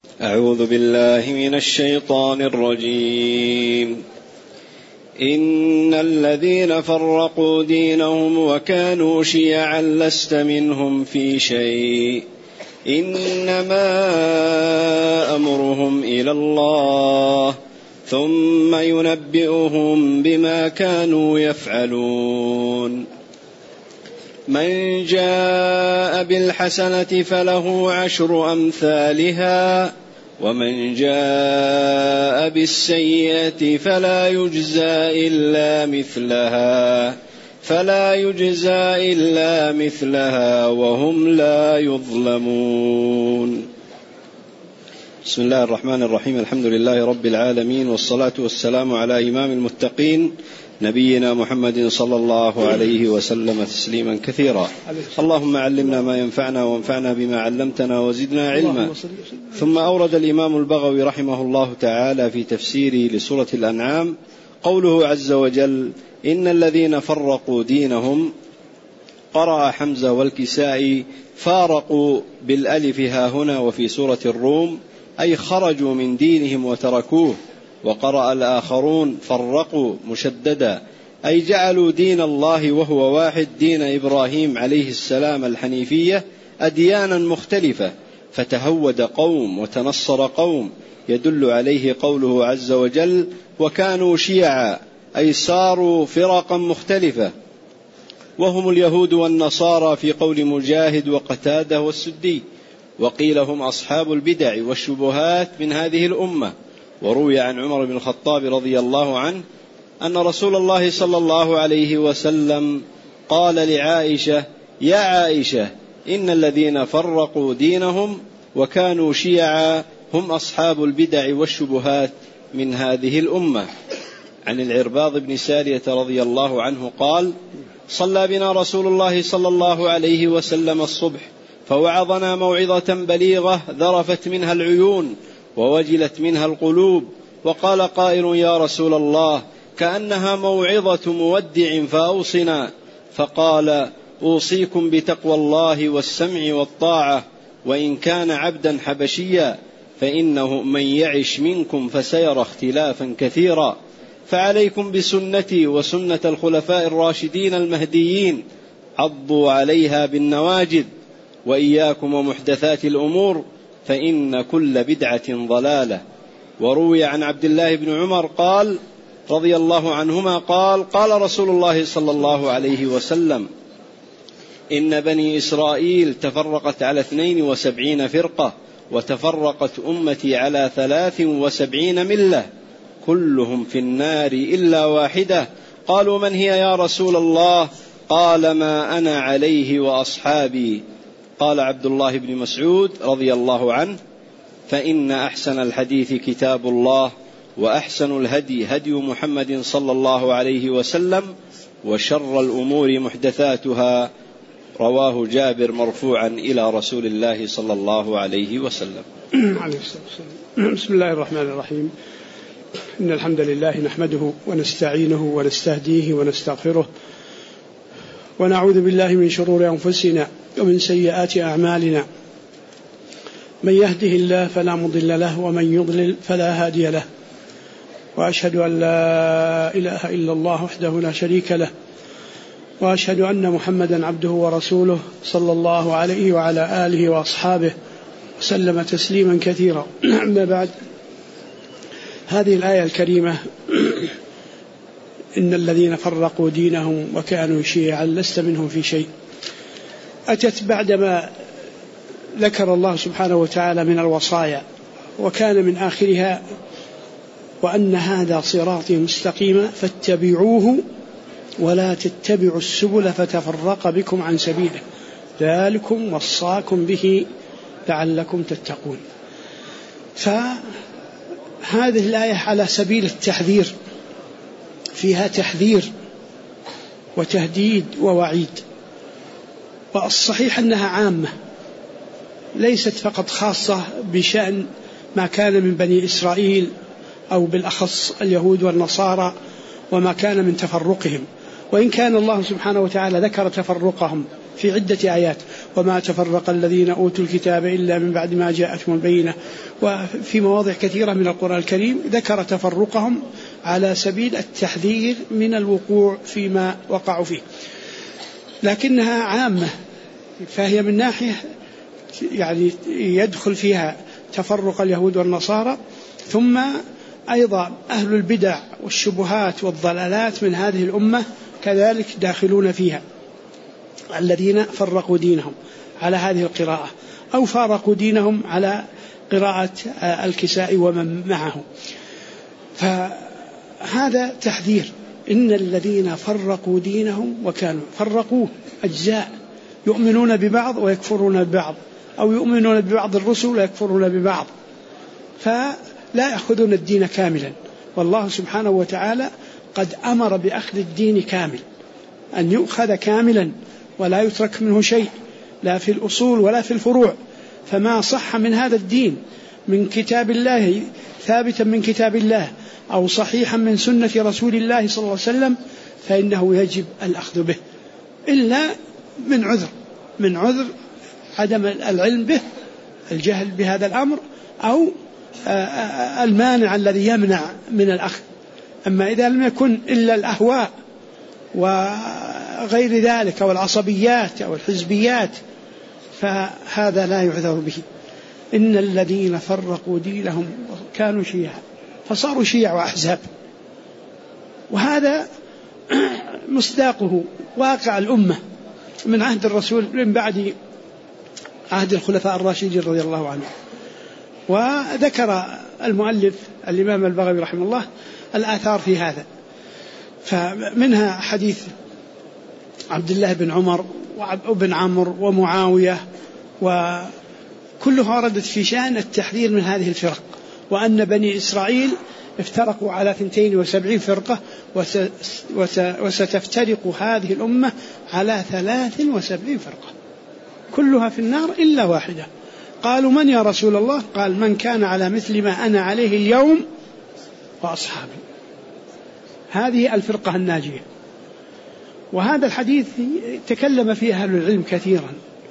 أعوذ بالله من الشيطان الرجيم. إن الذين فرقوا دينهم وكانوا شيعا لست منهم في شيء إنما أمرهم إلى الله ثم ينبئهم بما كانوا يفعلون. من جاء بالحسنة فله 10 أمثالها ومن جاء بالسيئة فلا يجزى إلا مثلها وهم لا يظلمون. بسم الله الرحمن الرحيم. الحمد لله رب العالمين، والصلاة والسلام على إمام المتقين نبينا محمد صلى الله عليه وسلم تسليما كثيرا. اللهم علمنا ما ينفعنا وانفعنا بما علمتنا وزدنا علما. ثم أورد الإمام البغوي رحمه الله تعالى في تفسيره لسورة الأنعام قوله عز وجل: إن الذين فرقوا دينهم، قرأ حمزة والكسائي فارقوا بالألف ها هنا، وفي سورة الروم أي خرجوا من دينهم وتركوه، وقرأ الآخرون فرقوا مشددا أي جعلوا دين الله وهو واحد، دين إبراهيم عليه السلام الحنيفية، أديانا مختلفة، فتهود قوم وتنصر قوم، يدل عليه قوله عز وجل: وكانوا شيعا أي صاروا فرقا مختلفة، وهم اليهود والنصارى في قول مجاهد وقتادة والسدي، وقيل هم أصحاب البدع والشبهات من هذه الأمة. وروي عن عمر بن الخطاب رضي الله عنه أن رسول الله صلى الله عليه وسلم قال لعائشة: يا عائشة، إن الذين فرقوا دينهم وكانوا شيعا هم أصحاب البدع والشبهات من هذه الأمة. عن العرباض بن سارية رضي الله عنه قال: صلى بنا رسول الله صلى الله عليه وسلم الصبح، فوعظنا موعظة بليغة ذرفت منها العيون ووجلت منها القلوب، وقال قائل: يا رسول الله، كأنها موعظة مودع فأوصنا. فقال: أوصيكم بتقوى الله والسمع والطاعة، وإن كان عبدا حبشيا، فإنه من يعش منكم فسيرى اختلافا كثيرا، فعليكم بسنتي وسنة الخلفاء الراشدين المهديين، عضوا عليها بالنواجذ، وإياكم ومحدثات الأمور، فإن كل بدعة ضلالة. وروي عن عبد الله بن عمر قال رضي الله عنهما قال رسول الله صلى الله عليه وسلم: إن بني إسرائيل تفرقت على 72 فرقة، وتفرقت أمتي على 73 ملة، كلهم في النار إلا واحدة. قالوا: من هي يا رسول الله؟ قال: ما أنا عليه وأصحابي. قال عبد الله بن مسعود رضي الله عنه: فإن أحسن الحديث كتاب الله، وأحسن الهدي هدي محمد صلى الله عليه وسلم، وشر الأمور محدثاتها. رواه جابر مرفوعا إلى رسول الله صلى الله عليه وسلم. بسم الله الرحمن الرحيم. إن الحمد لله نحمده ونستعينه ونستهديه ونستغفره، ونعوذ بالله من شرور أنفسنا ومن سيئات أعمالنا. من يهده الله فلا مضل له، ومن يضلل فلا هادي له، وأشهد أن لا إله إلا الله وحده لا شريك له، وأشهد أن محمدا عبده ورسوله صلى الله عليه وعلى آله وأصحابه وسلم تسليما كثيرا. أما بعد، هذه الآية الكريمة: إن الذين فرقوا دينهم وكانوا شيعا لست منهم في شيء، أتت بعدما ذكر الله سبحانه وتعالى من الوصايا، وكان من آخرها: وأن هذا صراطي مستقيما فاتبعوه ولا تتبعوا السبل فتفرق بكم عن سبيله، ذلكم وصاكم به لعلكم تتقون. فهذه الآية على سبيل التحذير، فيها تحذير وتهديد ووعيد، والصحيح أنها عامة، ليست فقط خاصة بشأن ما كان من بني إسرائيل، أو بالأخص اليهود والنصارى وما كان من تفرقهم، وإن كان الله سبحانه وتعالى ذكر تفرقهم في عدة آيات، وما تفرق الذين أوتوا الكتاب إلا من بعد ما جاءتهم البينة. وفي مواضع كثيرة من القرآن الكريم ذكر تفرقهم على سبيل التحذير من الوقوع فيما وقعوا فيه، لكنها عامة، فهي من ناحية يعني يدخل فيها تفرق اليهود والنصارى، ثم أيضا أهل البدع والشبهات والضلالات من هذه الأمة كذلك داخلون فيها، الذين فرقوا دينهم على هذه القراءة أو فارقوا دينهم على قراءة الكساء ومن معه. فهذا تحذير، إن الذين فرقوا دينهم وكانوا فرقوه أجزاء، يؤمنون ببعض ويكفرون ببعض، أو يؤمنون ببعض الرسل ويكفرون ببعض، فلا يأخذون الدين كاملا. والله سبحانه وتعالى قد أمر بأخذ الدين كامل، أن يؤخذ كاملا ولا يترك منه شيء، لا في الأصول ولا في الفروع. فما صح من هذا الدين من كتاب الله ثابتا من كتاب الله أو صحيحا من سنة رسول الله صلى الله عليه وسلم فإنه يجب الأخذ به، إلا من عذر عدم العلم به، الجهل بهذا الأمر، أو المانع الذي يمنع من الأخذ. أما إذا لم يكن إلا الأهواء وغير ذلك والعصبيات أو الحزبيات فهذا لا يعذر به. إن الذين فرقوا دينهم كانوا شيعا فصاروا شيع وأحزاب، وهذا مصداقه واقع الأمة من عهد الرسول من بعد عهد الخلفاء الراشدين رضي الله عنهم. وذكر المؤلف الإمام البغوي رحمه الله الآثار في هذا، فمنها حديث عبد الله بن عمر وابن عمرو ومعاوية، وكلها وردت في شأن التحذير من هذه الفرق، وأن بني إسرائيل افترقوا على 72 فرقة، وستفترق هذه الأمة على 73 فرقة كلها في النار إلا واحدة. قالوا من يا رسول الله؟ قال من كان على مثل ما أنا عليه اليوم وأصحابي. هذه الفرقة الناجية. وهذا الحديث تكلم فيه أهل العلم كثيرا،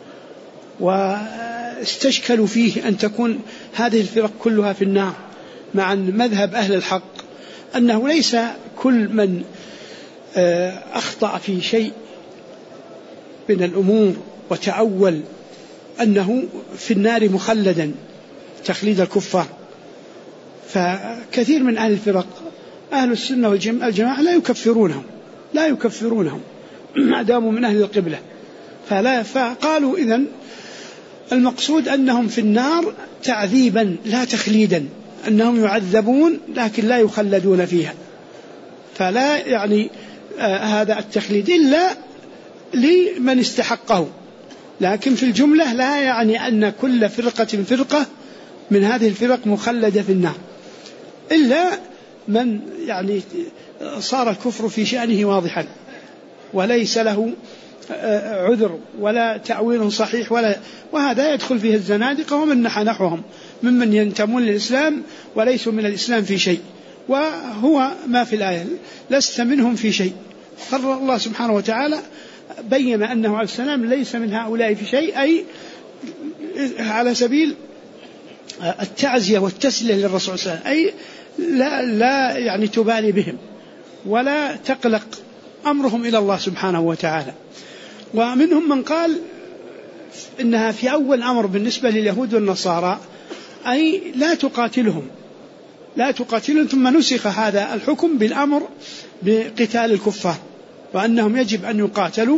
واستشكلوا فيه أن تكون هذه الفرق كلها في النار، مع أن مذهب أهل الحق أنه ليس كل من أخطأ في شيء من الأمور وتأول أنه في النار مخلدا تخليد الكفار. فكثير من أهل الفرق أهل السنة والجماعة لا يكفرونهم ما داموا من أهل القبلة. فقالوا إذن المقصود أنهم في النار تعذيبا لا تخليدا، أنهم يعذبون لكن لا يخلدون فيها. فلا يعني هذا التخليد إلا لمن استحقه، لكن في الجملة لا يعني أن كل فرقة من هذه الفرق مخلدة في النار، إلا من يعني صار الكفر في شأنه واضحا وليس له عذر ولا تأويل صحيح وهذا يدخل فيه الزنادقة ومن نحوهم ممن ينتمون للإسلام وليسوا من الإسلام في شيء، وهو ما في الآية لست منهم في شيء. الله سبحانه وتعالى بين أنه عليه السلام ليس من هؤلاء في شيء، أي على سبيل التعزية والتسلية للرسول صلى الله عليه وسلم، أي لا يعني تبالي بهم ولا تقلق أمرهم إلى الله سبحانه وتعالى. ومنهم من قال إنها في أول أمر بالنسبة لليهود والنصارى أي لا تقاتلهم ثم نسخ هذا الحكم بالأمر بقتال الكفار، وأنهم يجب أن يقاتلوا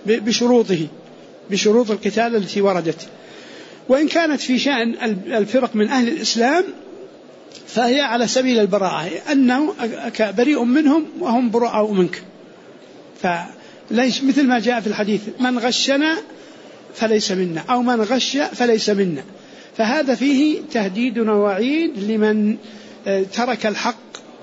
بشروط القتال التي وردت. وإن كانت في شأن الفرق من أهل الإسلام فهي على سبيل البراءة، أنه بريء منهم وهم براء منك، فليس مثل ما جاء في الحديث من غشنا فليس منا أو من غش فليس منا. فهذا فيه تهديد ووعيد لمن ترك الحق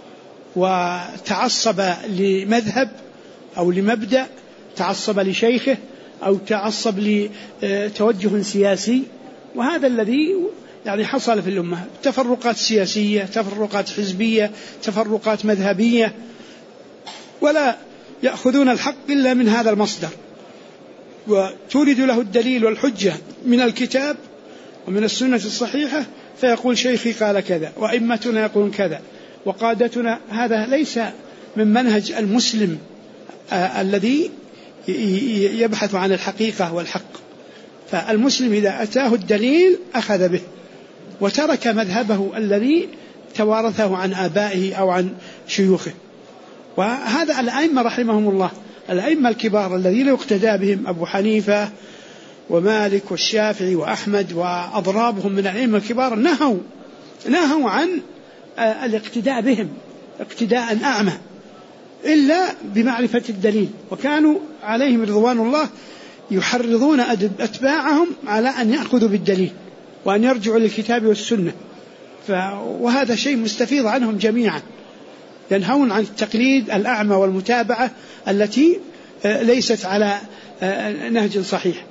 وتعصب لمذهب أو لمبدأ، تعصب لشيخه أو تعصب لتوجه سياسي. وهذا الذي يعني حصل في الأمة، تفرقات سياسية، تفرقات حزبية، تفرقات مذهبية، ولا يأخذون الحق إلا من هذا المصدر. وتورد له الدليل والحجة من الكتاب ومن السنة الصحيحة فيقول شيخي قال كذا، وأئمتنا يقولون كذا، وقادتنا. هذا ليس من منهج المسلم الذي يبحث عن الحقيقة والحق. فالمسلم إذا أتاه الدليل أخذ به وترك مذهبه الذي توارثه عن آبائه أو عن شيوخه. وهذا الأئمة رحمهم الله، الأئمة الكبار الذين يقتدى بهم أبو حنيفة ومالك والشافعي وأحمد وأضرابهم من الأئمة الكبار نهوا عن الاقتداء بهم اقتداء أعمى إلا بمعرفة الدليل، وكانوا عليهم رضوان الله يحرضون أتباعهم على أن يأخذوا بالدليل وأن يرجعوا للكتاب والسنة. وهذا شيء مستفيض عنهم جميعا، ينهون عن التقليد الأعمى والمتابعة التي ليست على نهج صحيح.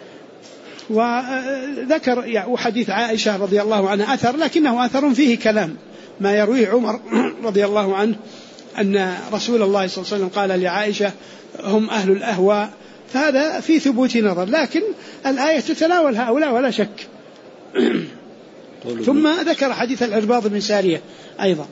وذكر حديث عائشة رضي الله عنها أثر، لكنه أثر فيه كلام، ما يرويه عمر رضي الله عنه أن رسول الله صلى الله عليه وسلم قال لعائشة هم أهل الأهواء، فهذا في ثبوت نظر، لكن الآية تتناول هؤلاء ولا شك. ثم ذكر حديث العرباض بن سارية أيضا،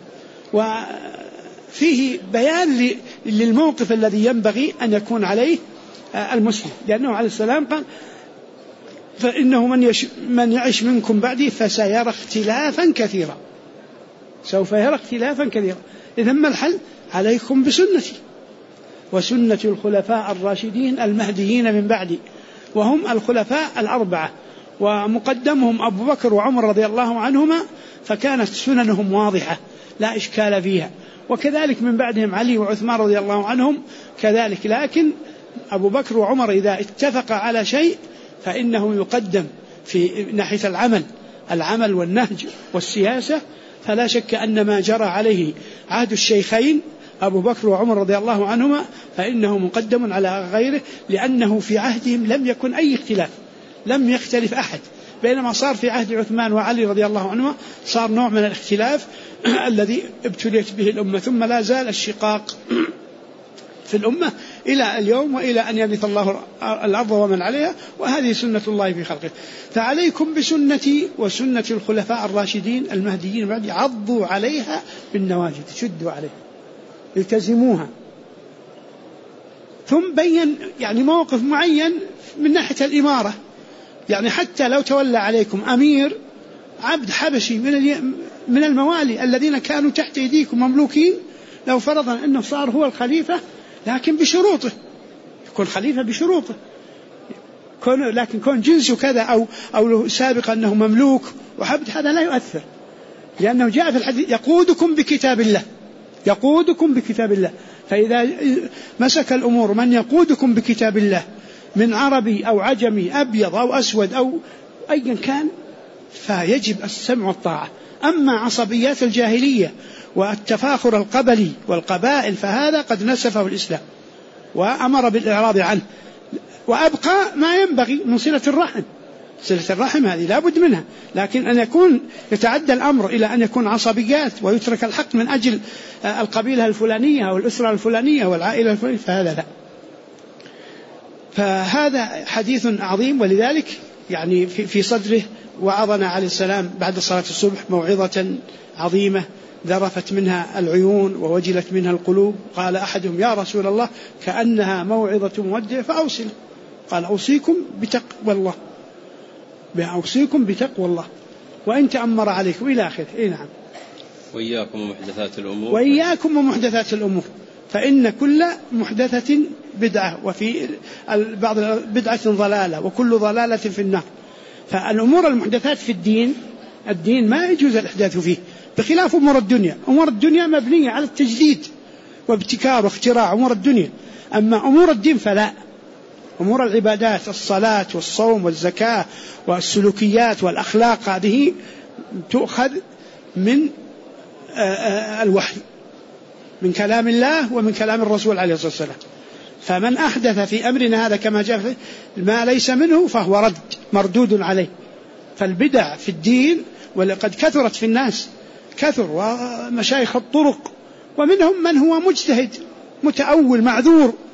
وفيه بيان للموقف الذي ينبغي أن يكون عليه المسلم، لأنه عليه السلام قال فإنه من يعش منكم بعدي فسيرى اختلافا كثيرا، سوف يرى اختلافا كثيرا. إذن ما الحل؟ عليكم بسنتي وسنة الخلفاء الراشدين المهديين من بعدي، وهم الخلفاء الأربعة، ومقدمهم أبو بكر وعمر رضي الله عنهما، فكانت سننهم واضحة لا إشكال فيها، وكذلك من بعدهم علي وعثمان رضي الله عنهم كذلك. لكن أبو بكر وعمر إذا اتفق على شيء فإنه يقدم في ناحية العمل والنهج والسياسة. فلا شك أن ما جرى عليه عهد الشيخين أبو بكر وعمر رضي الله عنهما فإنه مقدم على غيره، لأنه في عهدهم لم يكن أي اختلاف، لم يختلف أحد، بينما صار في عهد عثمان وعلي رضي الله عنهما صار نوع من الاختلاف الذي ابتليت به الأمة. ثم لا زال الشقاق في الأمة إلى اليوم، وإلى أن يرث الله الأرض ومن عليها، وهذه سنة الله في خلقه. فعليكم بسنتي وسنة الخلفاء الراشدين المهديين بعد، عضوا عليها بالنواجذ، شدوا عليها، التزموها. ثم بين موقف معين من ناحية الإمارة، حتى لو تولى عليكم أمير عبد حبشي من الموالي الذين كانوا تحت أيديكم مملوكين، لو فرضا أنه صار هو الخليفة، لكن بشروطه، يكون خليفة بشروطه، لكن كون جنسه كذا أو له سابقا أنه مملوك وحبد، هذا لا يؤثر، لأنه جاء في الحديث يقودكم بكتاب الله، يقودكم بكتاب الله. فإذا مسك الأمور من يقودكم بكتاب الله من عربي أو عجمي، أبيض أو أسود أو أيا كان، فيجب السمع والطاعة. أما عصبيات الجاهلية والتفاخر القبلي والقبائل فهذا قد نسفه الإسلام وأمر بالإعراض عنه، وأبقى ما ينبغي من صلة الرحم. صلة الرحم هذه لا بد منها، لكن أن يكون يتعدى الأمر إلى أن يكون عصبيات ويترك الحق من أجل القبيلة الفلانية أو الأسرة الفلانية والعائلة الفلانية، فهذا لا. فهذا حديث عظيم، ولذلك في صدره وعظنا عليه السلام بعد صلاة الصبح موعظة عظيمة ذرفت منها العيون ووجلت منها القلوب. قال أحدهم يا رسول الله كأنها موعظة مودع فأوصنا، قال أوصيكم بتقوى الله، أوصيكم بتقوى الله وإن تأمر عليكم إلى آخره. نعم. وإياكم ومحدثات الأمور، وإياكم ومحدثات الأمور، فإن كل محدثة بدعة، وفي بعض بدعة ضلالة، وكل ضلالة في النار. فالأمور المحدثات في الدين ما يجوز الإحداث فيه، بخلاف أمور الدنيا. أمور الدنيا مبنية على التجديد وابتكار واختراع أمور الدنيا، أما أمور الدين فلا. أمور العبادات، الصلاة والصوم والزكاة والسلوكيات والأخلاق، هذه تؤخذ من الوحي، من كلام الله ومن كلام الرسول عليه الصلاة والسلام. فمن أحدث في أمرنا هذا كما جاء ما ليس منه فهو رد مردود عليه. فالبدع في الدين ولقد كثرت في الناس، كثر، ومشايخ الطرق، ومنهم من هو مجتهد متأول معذور،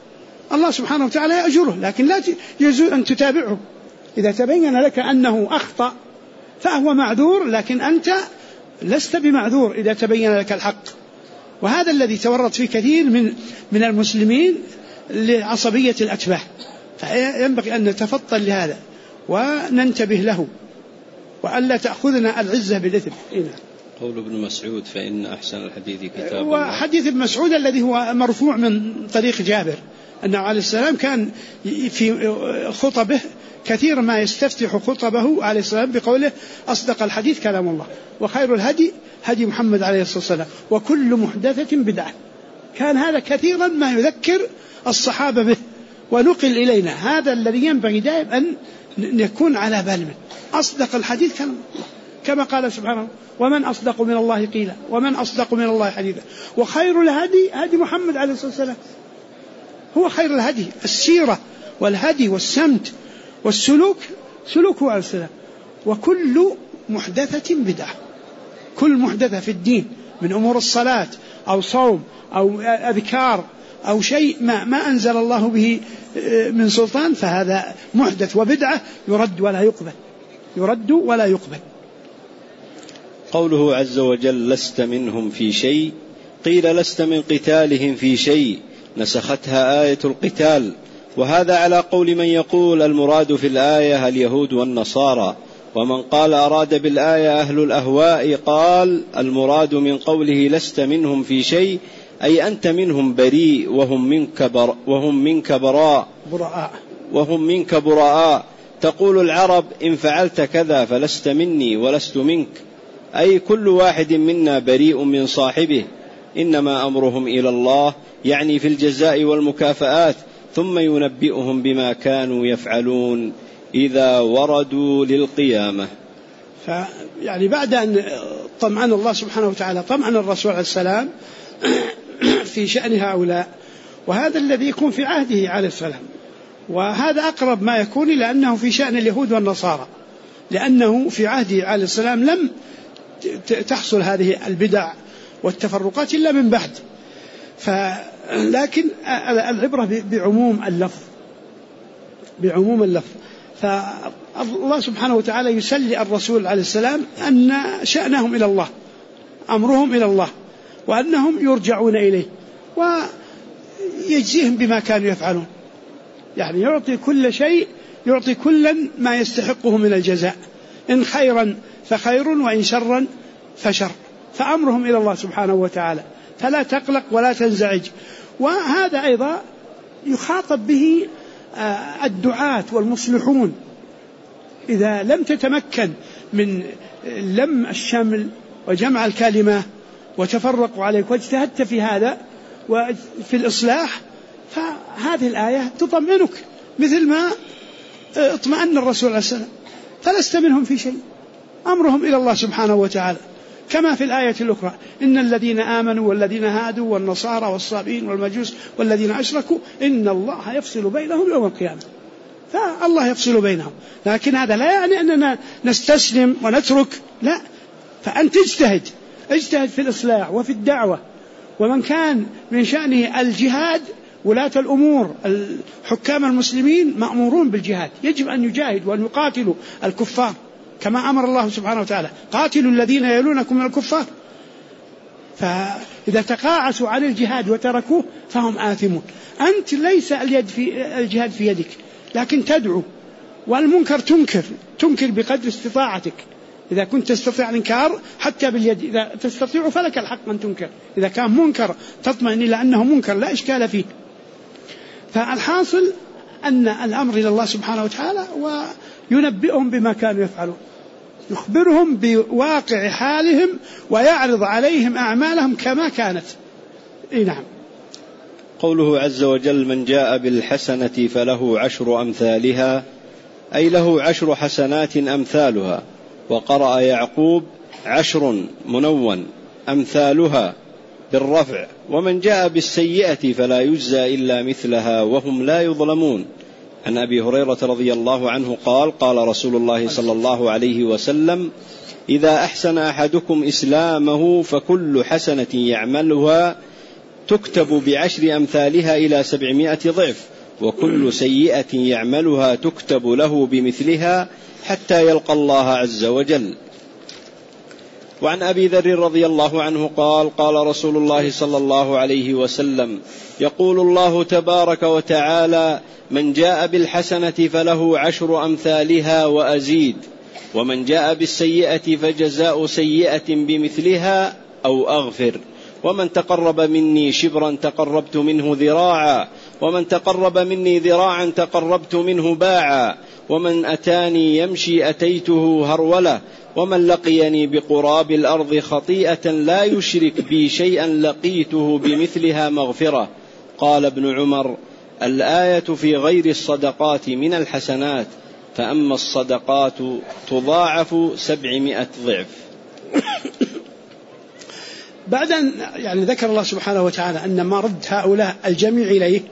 الله سبحانه وتعالى يأجره، لكن لا يجوز أن تتابعه. إذا تبين لك أنه أخطأ فهو معذور، لكن أنت لست بمعذور إذا تبين لك الحق. وهذا الذي تورط فيه كثير من المسلمين لعصبية الأتباع، فينبغي أن نتفطن لهذا وننتبه له وألا تأخذنا العزة بالإثم. قول ابن مسعود فإن أحسن الحديث كتاب الله، وحديث ابن مسعود الذي هو مرفوع من طريق جابر أنه عليه السلام كان في خطبه كثير ما يستفتح خطبه عليه السلام بقوله أصدق الحديث كلام الله وخير الهدي هدي محمد عليه الصلاة والسلام وكل محدثة بدعة. كان هذا كثيرا ما يذكر الصحابة به ونقل إلينا. هذا الذي ينبغي دائما أن نكون على بال منه. أصدق الحديث كلام الله، كما قال سبحانه ومن أصدق من الله قيلا ومن أصدق من الله حديثا وخير الهدي هدي محمد عليه الصلاة والسلام. هو خير الهدي، السيرة والهدي والسمت والسلوك سلوكه عليه السلام. وكل محدثة بدعة، كل محدثة في الدين من أمور الصلاة أو صوم أو أذكار أو شيء ما أنزل الله به من سلطان فهذا محدث وبدعة يرد ولا يقبل، يرد ولا يقبل. قوله عز وجل لست منهم في شيء، قيل لست من قتالهم في شيء، نسختها آية القتال، وهذا على قول من يقول المراد في الآية اليهود والنصارى، ومن قال أراد بالآية أهل الأهواء قال المراد من قوله لست منهم في شيء أي أنت منهم بريء وهم منك براء. تقول العرب إن فعلت كذا فلست مني ولست منك، أي كل واحد منا بريء من صاحبه، إنما أمرهم إلى الله، يعني في الجزاء والمكافآت، ثم ينبئهم بما كانوا يفعلون إذا وردوا للقيامة. يعني بعد أن طمأن الله سبحانه وتعالى طمأن الرسول عليه السلام في شأن هؤلاء، وهذا الذي يكون في عهده عليه السلام، وهذا أقرب ما يكون لأنه في شأن اليهود والنصارى، لأنه في عهده عليه السلام لم تحصل هذه البدع والتفرقات إلا من بعد. لكن العبرة بعموم اللفظ. فالله سبحانه وتعالى يسلي الرسول عليه السلام أن شأنهم إلى الله، أمرهم إلى الله، وأنهم يرجعون إليه ويجزيهم بما كانوا يفعلون. يعني يعطي كل شيء، يعطي كلا ما يستحقه من الجزاء، إن خيرا فخير وإن شرا فشر، فأمرهم إلى الله سبحانه وتعالى، فلا تقلق ولا تنزعج. وهذا أيضا يخاطب به الدعاة والمصلحون. إذا لم تتمكن من لم الشمل وجمع الكلمة وتفرقوا عليك واجتهدت في هذا وفي الإصلاح، فهذه الآية تطمئنك مثل ما اطمأن الرسول عليه السلام، فلست منهم في شيء، أمرهم إلى الله سبحانه وتعالى. كما في الآية الأخرى إن الذين آمنوا والذين هادوا والنصارى والصابئين والمجوس والذين أشركوا إن الله يفصل بينهم يوم القيامة. فالله يفصل بينهم، لكن هذا لا يعني أننا نستسلم ونترك، لا، فأنت اجتهد في الإصلاح وفي الدعوة. ومن كان من شأنه الجهاد، ولاة الأمور حكام المسلمين مأمورون بالجهاد، يجب أن يجاهدوا وأن يقاتلوا الكفار كما أمر الله سبحانه وتعالى قاتلوا الذين يلونكم من الكفار. فإذا تقاعسوا عن الجهاد وتركوه فهم آثمون. أنت ليس الجهاد في يدك، لكن تدعو، والمنكر تنكر بقدر استطاعتك. إذا كنت تستطيع الإنكار حتى باليد، إذا تستطيع فلك الحق أن تنكر. إذا كان منكر تطمئن إلى أنه منكر لا إشكال فيه. فالحاصل أن الأمر إلى الله سبحانه وتعالى، وينبئهم بما كانوا يفعلون، يخبرهم بواقع حالهم ويعرض عليهم أعمالهم كما كانت. نعم. قوله عز وجل من جاء بالحسنة فله 10 أمثالها، أي له 10 حسنات أمثالها. وقرأ يعقوب 10 منون أمثالها بالرفع. ومن جاء بالسيئة فلا يجزى إلا مثلها وهم لا يظلمون. عن أبي هريرة رضي الله عنه قال قال رسول الله صلى الله عليه وسلم إذا أحسن أحدكم إسلامه فكل حسنة يعملها تكتب ب10 أمثالها إلى 700 ضعف، وكل سيئة يعملها تكتب له بمثلها حتى يلقى الله عز وجل. وعن أبي ذر رضي الله عنه قال: قال رسول الله صلى الله عليه وسلم: يقول الله تبارك وتعالى: من جاء بالحسنة فله 10 أمثالها وأزيد، ومن جاء بالسيئة فجزاء سيئة بمثلها أو أغفر، ومن تقرب مني شبرا تقربت منه ذراعا، ومن تقرب مني ذراعا تقربت منه باعا، ومن أتاني يمشي أتيته هرولة، ومن لقيني بقراب الأرض خطيئة لا يشرك بي شيئا لقيته بمثلها مغفرة. قال ابن عمر: الآية في غير الصدقات من الحسنات، فأما الصدقات تضاعف 700 ضعف. بعد أن ذكر الله سبحانه وتعالى أن ما رد هؤلاء الجميع إليه،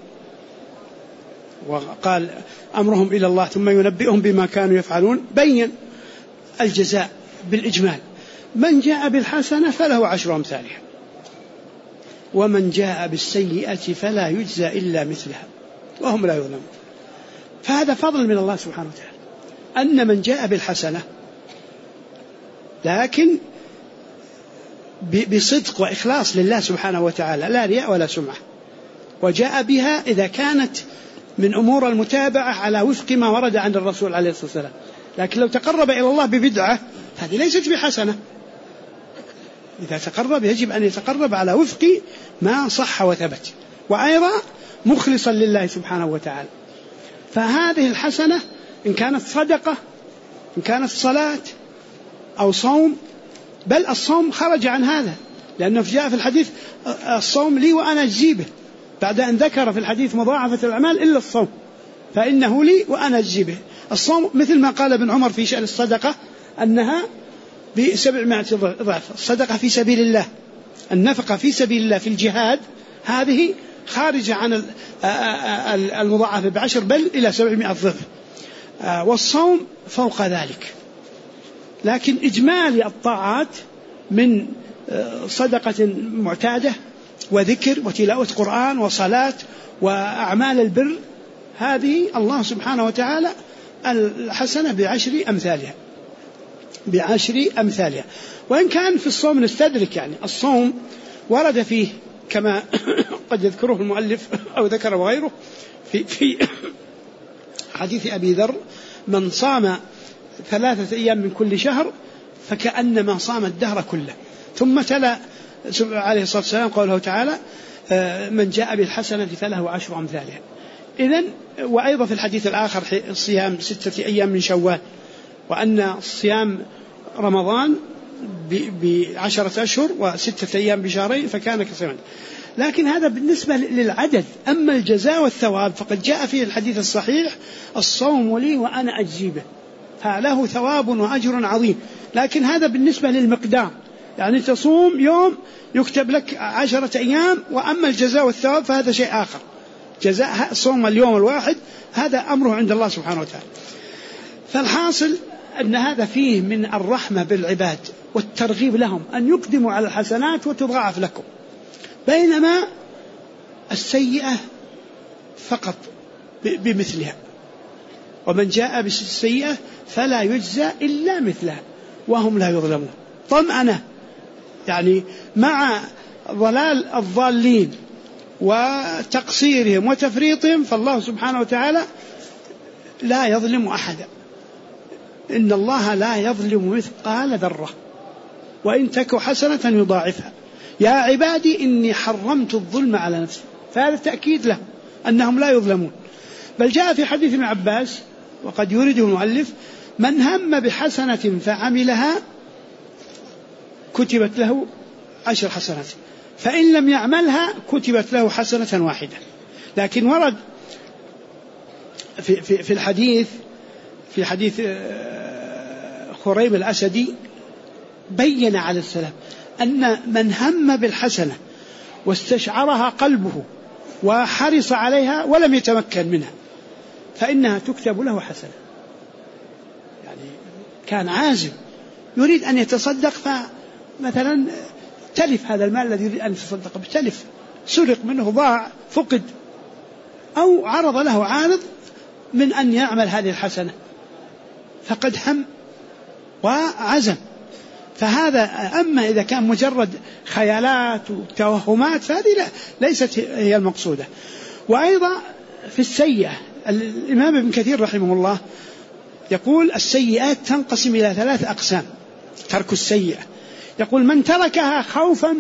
وقال أمرهم إلى الله ثم ينبئهم بما كانوا يفعلون، بين الجزاء بالإجمال: من جاء بالحسنة فله 10 أمثالها، ومن جاء بالسيئة فلا يجزى إلا مثلها وهم لا يظلمون. فهذا فضل من الله سبحانه وتعالى أن من جاء بالحسنة لكن بصدق وإخلاص لله سبحانه وتعالى، لا رياء ولا سمعة، وجاء بها إذا كانت من أمور المتابعة على وفق ما ورد عن الرسول عليه الصلاة والسلام. لكن لو تقرب إلى الله ببدعة هذه ليست بحسنة. إذا تقرب يجب أن يتقرب على وفق ما صح وثبت، وأيضا مخلصا لله سبحانه وتعالى. فهذه الحسنة إن كانت صدقة، إن كانت صلاة أو صوم، بل الصوم خرج عن هذا، لأنه جاء في الحديث: الصوم لي وأنا أجزي به، بعد أن ذكر في الحديث مضاعفة الأعمال إلا الصوم فإنه لي وأنا أجزي به. الصوم مثل ما قال ابن عمر في شأن الصدقة أنها ب700 ضعف. الصدقة في سبيل الله، النفقة في سبيل الله في الجهاد، هذه خارجة عن المضاعفة ب10 بل إلى 700 ضعف. والصوم فوق ذلك. لكن إجمالي الطاعات من صدقة معتادة وذكر وتلاوة قرآن وصلاة وأعمال البر، هذه الله سبحانه وتعالى الحسنة ب10 أمثالها. وإن كان في الصوم نستدرك، الصوم ورد فيه كما قد يذكره المؤلف أو ذكره غيره في حديث أبي ذر: من صام 3 أيام من كل شهر فكأنما صام الدهر كله. ثم تلا عليه الصلاة والسلام قوله تعالى: من جاء بالحسنة فله 10 أمثالها. إذن وأيضا في الحديث الآخر صيام 6 أيام من شوال، وأن صيام رمضان ب10 أشهر و6 أيام بشهرين فكان كصيام. لكن هذا بالنسبة للعدد. أما الجزاء والثواب فقد جاء في الحديث الصحيح: الصوم لي وأنا أجزي به، فله ثواب وأجر عظيم. لكن هذا بالنسبة للمقدار، تصوم يوم يكتب لك 10 أيام، وأما الجزاء والثواب فهذا شيء آخر. جزاء صوم اليوم الواحد هذا أمره عند الله سبحانه وتعالى. فالحاصل أن هذا فيه من الرحمة بالعباد والترغيب لهم أن يقدموا على الحسنات وتضاعف لكم، بينما السيئة فقط بمثلها. ومن جاء بالسيئة فلا يجزى إلا مثلها وهم لا يظلمون. طمأنة مع ضلال الضالين وتقصيرهم وتفريطهم، فالله سبحانه وتعالى لا يظلم أحدا. إن الله لا يظلم مثقال ذرة وإن تك حسنة يضاعفها. يا عبادي إني حرمت الظلم على نفسي. فهذا تأكيد له أنهم لا يظلمون. بل جاء في حديث ابن عباس وقد يورده المؤلف: من هم بحسنة فعملها كتبت له 10 حسنات، فإن لم يعملها كتبت له حسنة واحدة. لكن ورد في الحديث في حديث خريم الأسدي بين عليه السلام أن من هم بالحسنة واستشعرها قلبه وحرص عليها ولم يتمكن منها فإنها تكتب له حسنة. كان عازم يريد أن يتصدق، فمثلا تلف هذا المال الذي يريد أن يتصدق به، تلف، سرق منه، ضاع، فقد، أو عرض له عارض من أن يعمل هذه الحسنة فقد هم وعزم. فهذا أما إذا كان مجرد خيالات وتوهمات فهذه ليست هي المقصودة. وأيضا في السيئة الإمام ابن كثير رحمه الله يقول السيئات تنقسم إلى 3 أقسام. ترك السيئة يقول من تركها خوفا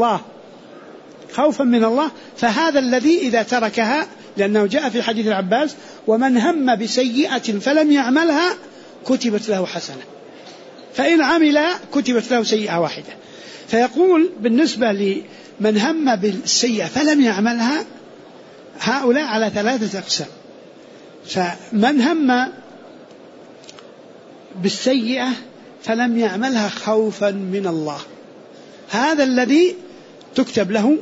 من الله فهذا الذي إذا تركها، لأنه جاء في حديث العباس ومن هم بسيئة فلم يعملها كتبت له حسنة، فإن عمل كتبت له سيئة واحدة. فيقول بالنسبة لمن هم بالسيئة فلم يعملها هؤلاء على 3 أقسام. فمن هم بالسيئة فلم يعملها خوفا من الله هذا الذي تكتب له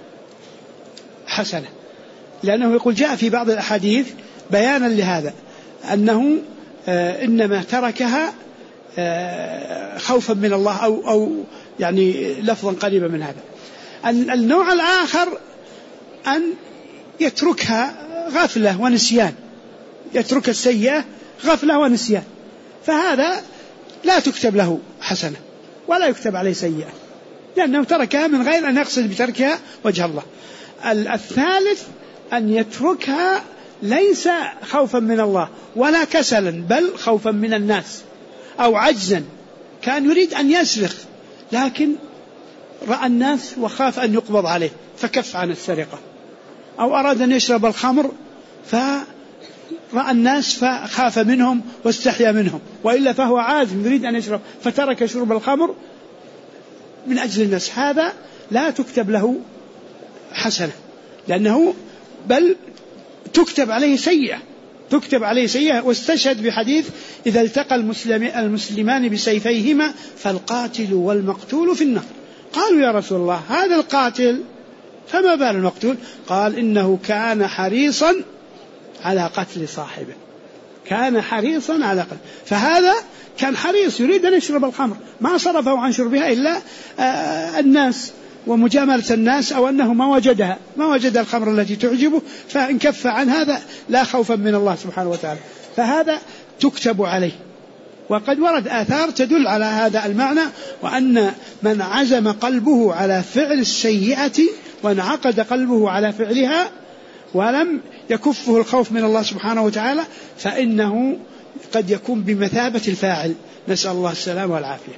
حسنة، لأنه يقول جاء في بعض الأحاديث بيانا لهذا أنه إنما تركها خوفا من الله أو يعني لفظا قريبا من هذا. النوع الآخر أن يتركها غفلة ونسيان، يترك السيئة غفلة ونسيان، فهذا لا تكتب له حسنة ولا يكتب عليه سيئة لأنه تركها من غير أن يقصد بتركها وجه الله. الثالث أن يتركها ليس خوفا من الله ولا كسلا بل خوفا من الناس أو عجزا، كان يريد أن يسرق لكن رأى الناس وخاف أن يقبض عليه فكف عن السرقة، أو أراد أن يشرب الخمر فرأى الناس فخاف منهم واستحيا منهم، وإلا فهو عازم يريد أن يشرب فترك شرب الخمر من أجل الناس. هذا لا تكتب له حسنة لأنه بل تكتب عليه سيئة. واستشهد بحديث إذا التقى المسلمان بسيفيهما فالقاتل والمقتول في النار. قالوا يا رسول الله هذا القاتل فما بال المقتول؟ قال إنه كان حريصا على قتل صاحبه، كان حريصا على قتل. فهذا كان حريص يريد أن يشرب الخمر ما صرفه عن شربها إلا الناس ومجاملة الناس، أو أنه ما وجد الخمر التي تعجبه فانكف عن هذا لا خوفا من الله سبحانه وتعالى، فهذا تكتب عليه. وقد ورد آثار تدل على هذا المعنى، وأن من عزم قلبه على فعل السيئة وانعقد قلبه على فعلها ولم يكفه الخوف من الله سبحانه وتعالى فإنه قد يكون بمثابة الفاعل، نسأل الله السلامة والعافية.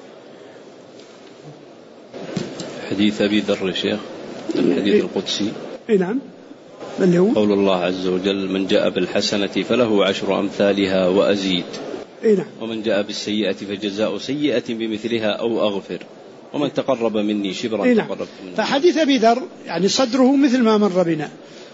حديث أبي ذر الشيخ الحديث القدسي. نعم. من هو؟ قول الله عز وجل من جاء بالحسنة فله 10 أمثالها وأزيد. نعم. ومن جاء بالسيئة فجزاء سيئة بمثلها أو أغفر ومن تقرب مني شبرا نعم. تقربت منه. فحديث أبي ذر يعني صدره مثل ما مر بنا،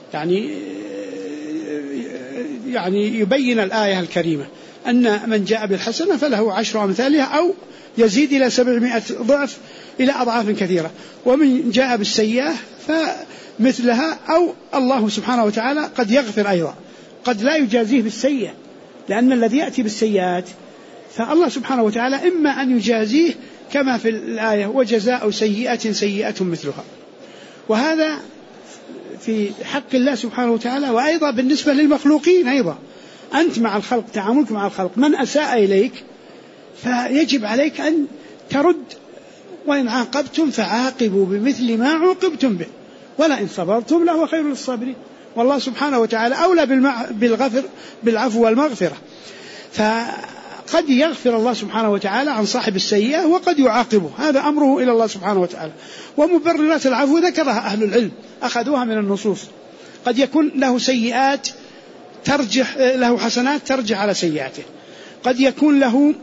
يعني يبين الآية الكريمة أن من جاء بالحسنة فله 10 أمثالها أو يزيد إلى 700 ضعف إلى أضعاف كثيرة، ومن جاء بالسيئة فمثلها، أو الله سبحانه وتعالى قد يغفر أيضا، قد لا يجازيه بالسيئة، لأن الذي يأتي بالسيئات فالله سبحانه وتعالى إما أن يجازيه كما في الآية وجزاء سيئة سيئة مثلها، وهذا في حق الله سبحانه وتعالى. وأيضا بالنسبة للمخلوقين أيضا أنت مع الخلق، تعاملك مع الخلق، من أساء إليك فيجب عليك أن ترد، وإن عاقبتم فعاقبوا بمثل ما عوقبتم به ولئن صبرتم لهو خير للصابرين. والله سبحانه وتعالى أولى بالعفو والمغفرة، فقد يغفر الله سبحانه وتعالى عن صاحب السيئة وقد يعاقبه، هذا أمره إلى الله سبحانه وتعالى. ومبررات العفو ذكرها أهل العلم أخذوها من النصوص، قد يكون له سيئات ترجح له حسنات ترجع على سيئاته، قد يكون له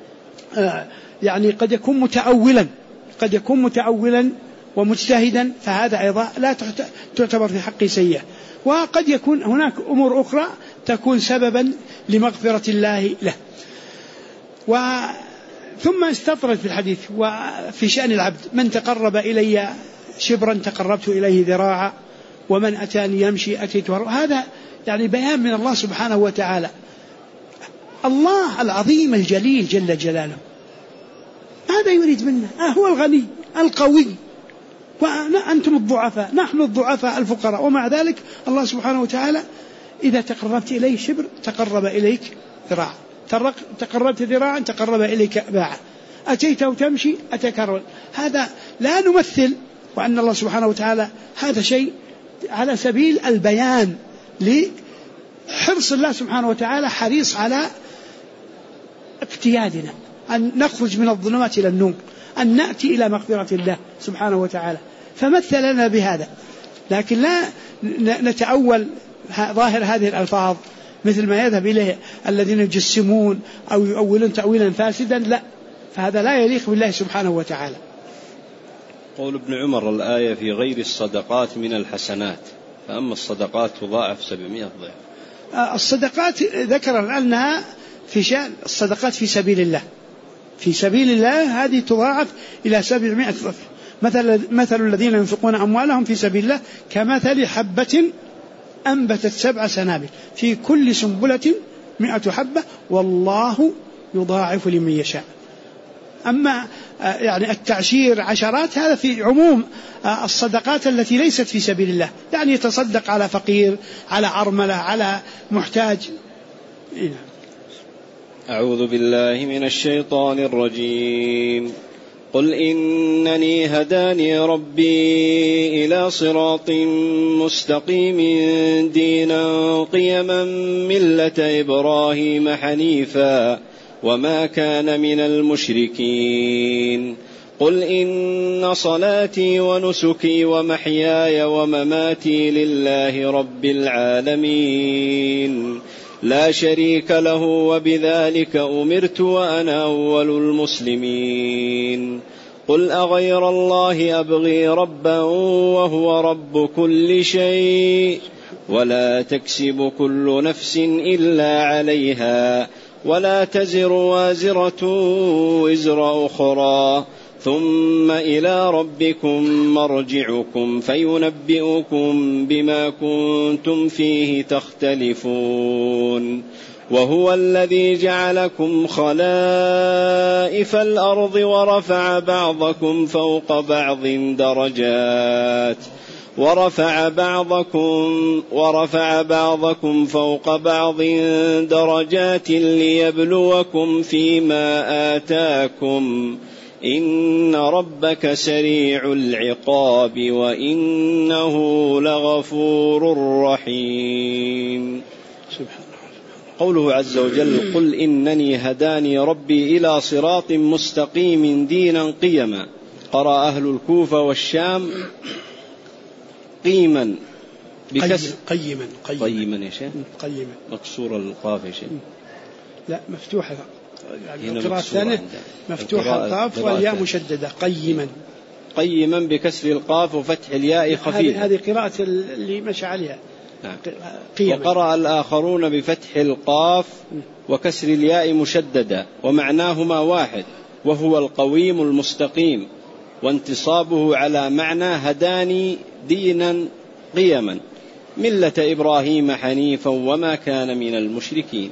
قد يكون متأولا ومجتهدا فهذا أيضا لا تعتبر في حقه سيئة، وقد يكون هناك أمور أخرى تكون سببا لمغفرة الله له. ثم استطرد في الحديث وفي شأن العبد من تقرب إلي شبرا تقربت إليه ذراعا ومن أتاني يمشي أتيته، هذا يعني بيان من الله سبحانه وتعالى. الله العظيم الجليل جل جلاله هذا يريد منا، هو الغني القوي وأنتم الضعفاء، نحن الضعفاء الفقراء، ومع ذلك الله سبحانه وتعالى إذا تقربت إليه شبر تقرب إليك ذراع، تقربت ذراعا تقرب إليك باعا، أتيته تمشي أتكرر. هذا لا نمثل، وأن الله سبحانه وتعالى هذا شيء على سبيل البيان لحرص الله سبحانه وتعالى، حريص على اقتيادنا أن نخرج من الظلمات إلى النور، أن نأتي إلى مغفرة الله سبحانه وتعالى، فمثل لنا بهذا. لكن لا نتأول ظاهر هذه الألفاظ مثل ما يذهب إليه الذين يجسمون أو يؤولون تأويلا فاسدا، لا، فهذا لا يليق بالله سبحانه وتعالى. قول ابن عمر الآية في غير الصدقات من الحسنات، فأما الصدقات تضاعف 700 ضعف. الصدقات ذكر أنها في شأن الصدقات في سبيل الله، في سبيل الله هذه تضاعف إلى 700 ضعف. مثل الذين ينفقون أموالهم في سبيل الله كمثل حبة أنبتت 7 سنابل في كل سنبلة 100 حبة والله يضاعف لمن يشاء. أما يعني التعشير عشرات هذا في عموم الصدقات التي ليست في سبيل الله، يعني يتصدق على فقير، على عرملة، على محتاج. أعوذ بالله من الشيطان الرجيم. قل إنني هداني ربي إلى صراط مستقيم دينا قيما ملة إبراهيم حنيفا وما كان من المشركين. قل إن صلاتي ونسكي ومحياي ومماتي لله رب العالمين لا شريك له وبذلك أمرت وأنا أول المسلمين. قل أغير الله أبغي ربا وهو رب كل شيء ولا تكسب كل نفس إلا عليها ولا تزر وازرة وزر أخرى ثم إلى ربكم مرجعكم فينبئكم بما كنتم فيه تختلفون. وهو الذي جعلكم خلائف الأرض ورفع بعضكم فوق بعض درجات ورفع بعضكم فوق بعض درجات ليبلوكم فيما آتاكم إن ربك سريع العقاب وإنه لغفور رحيم. قوله عز وجل قل إنني هداني ربي إلى صراط مستقيم دينا قيما، قرأ أهل الكوفة والشام قيما بكسر قيما يا شيخ، قيما مكسور القاف يا شيخ، لا مفتوحة، يعني القراءة الثانية مفتوحة القاف والياء مشددة قيما بكسر القاف وفتح الياء خفيفة، هذه قراءة اللي مشى عليها. وقرأ الآخرون بفتح القاف وكسر الياء مشددة ومعناهما واحد، وهو القويم المستقيم، وانتصابه على معنى هداني دينا قيما ملة إبراهيم حنيفا وما كان من المشركين.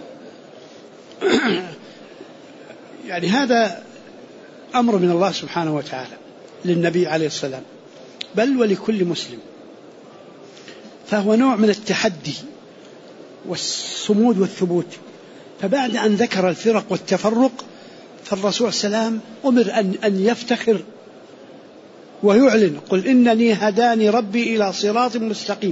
يعني هذا أمر من الله سبحانه وتعالى للنبي عليه السلام بل ولكل مسلم، فهو نوع من التحدي والصمود والثبوت. فبعد أن ذكر الفرق والتفرق فالرسول صلى الله عليه وسلم أمر أن يفتخر ويعلن قل إنني هداني ربي إلى صراط مستقيم،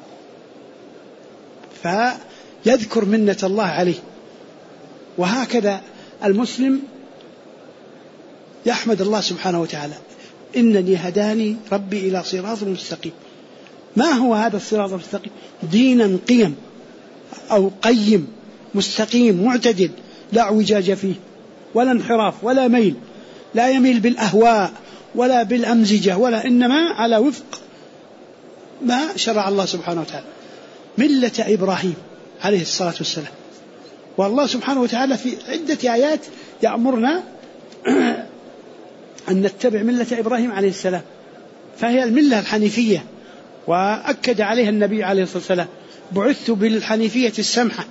فيذكر منة الله عليه. وهكذا المسلم يحمد الله سبحانه وتعالى إنني هداني ربي إلى صراط مستقيم. ما هو هذا الصراط المستقيم؟ دينا قيم أو قيم مستقيم معتدل لا اعوجاج فيه ولا انحراف ولا ميل، لا يميل بالأهواء ولا بالأمزجة ولا، إنما على وفق ما شرع الله سبحانه وتعالى، ملة إبراهيم عليه الصلاة والسلام. والله سبحانه وتعالى في عدة آيات يأمرنا أن نتبع ملة إبراهيم عليه السلام، فهي الملة الحنيفية، وأكد عليها النبي عليه الصلاة والسلام بعثت بالحنيفية السمحة.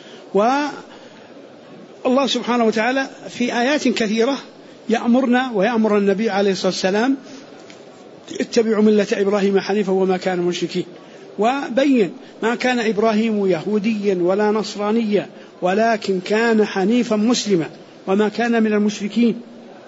والله سبحانه وتعالى في آيات كثيرة يأمرنا ويأمر النبي عليه الصلاة والسلام اتبعوا ملة إبراهيم حنيفا وما كان مشركين، وبين ما كان إبراهيم يهوديا ولا نصرانيا ولكن كان حنيفا مسلما وما كان من المشركين.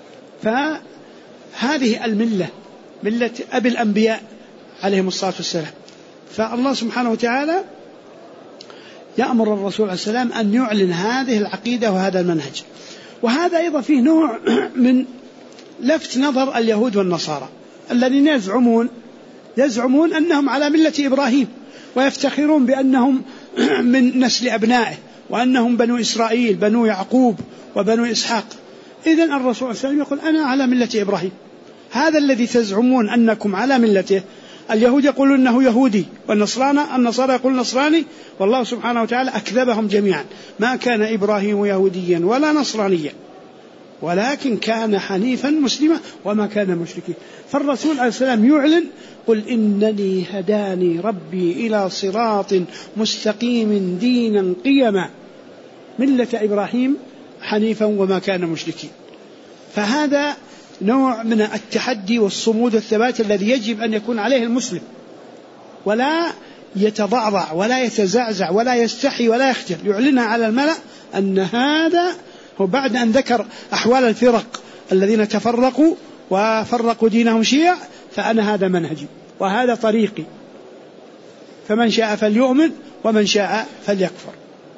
فهذه الملة ملة أبي الأنبياء عليهم الصلاة والسلام. فالله سبحانه وتعالى يأمر الرسول عليه السلام أن يعلن هذه العقيدة وهذا المنهج. وهذا أيضا فيه نوع من لفت نظر اليهود والنصارى الذين يزعمون أنهم على ملة إبراهيم ويفتخرون بأنهم من نسل أبنائه وأنهم بنو إسرائيل بنو يعقوب وبنو إسحاق. إذن الرسول صلى الله عليه وسلم يقول أنا على ملة إبراهيم، هذا الذي تزعمون أنكم على ملته. اليهود يقولون أنه يهودي والنصارى يقولون نصراني، والله سبحانه وتعالى أكذبهم جميعا. ما كان إبراهيم يهوديا ولا نصرانيا ولكن كان حنيفا مسلما وما كان مشركين. فالرسول عليه السلام يعلن قل إنني هداني ربي إلى صراط مستقيم دينا قيما ملة إبراهيم حنيفا وما كان مشركين. فهذا نوع من التحدي والصمود والثبات الذي يجب أن يكون عليه المسلم، ولا يتضعضع ولا يتزعزع ولا يستحي ولا يخجل، يعلنها على الملأ أن هذا هو، بعد أن ذكر أحوال الفرق الذين تفرقوا وفرقوا دينهم شيع، فأنا هذا منهجي وهذا طريقي، فمن شاء فليؤمن ومن شاء فليكفر.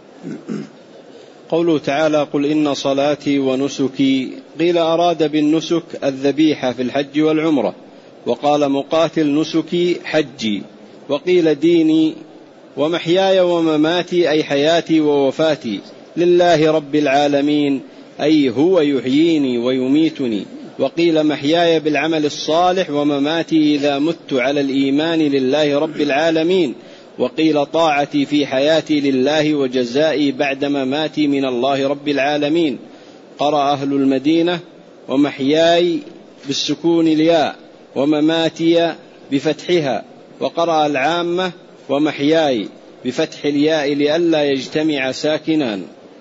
قوله تعالى قل إن صلاتي ونسكي، قيل أراد بالنسك الذبيحة في الحج والعمرة، وقال مقاتل نسكي حجي، وقيل ديني ومحياي ومماتي أي حياتي ووفاتي لله رب العالمين، أي هو يحييني ويميتني. وقيل محياي بالعمل الصالح ومماتي إذا مت على الإيمان لله رب العالمين. وقيل طاعتي في حياتي لله وجزائي بعد مماتي من الله رب العالمين. قرأ أهل المدينة ومحياي بالسكون الياء ومماتي بفتحها، وقرأ العامة ومحياي بفتح الياء لئلا يجتمع ساكنان.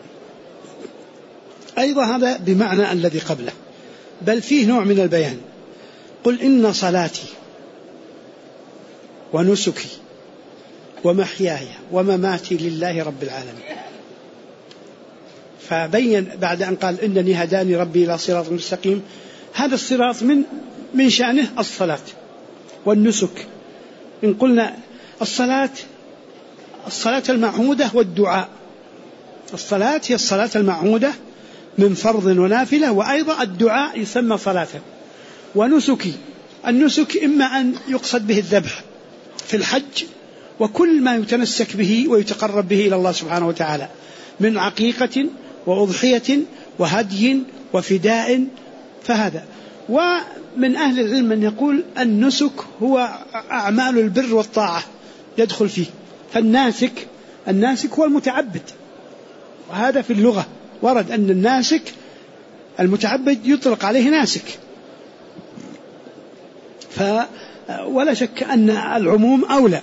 أيضا هذا بمعنى الذي قبله، بل فيه نوع من البيان. قل إن صلاتي ونسكي ومحياي ومماتي لله رب العالمين. فبين بعد أن قال إنني هداني ربي إلى صراط مستقيم، هذا الصراط من شأنه الصلاة والنسك. إن قلنا الصلاة المعهودة والدعاء، الصلاة هي الصلاة المعهودة من فرض ونافلة، وأيضا الدعاء يسمى صلاة. ونسكي، النسك إما أن يقصد به الذبح في الحج وكل ما يتنسك به ويتقرب به إلى الله سبحانه وتعالى من عقيقة وأضحية وهدي وفداء، فهذا. ومن أهل العلم من يقول النسك هو أعمال البر والطاعة يدخل فيه، فالناسك هو المتعبد، وهذا في اللغة ورد أن الناسك المتعبد يطلق عليه ناسك. ولا شك أن العموم أولى،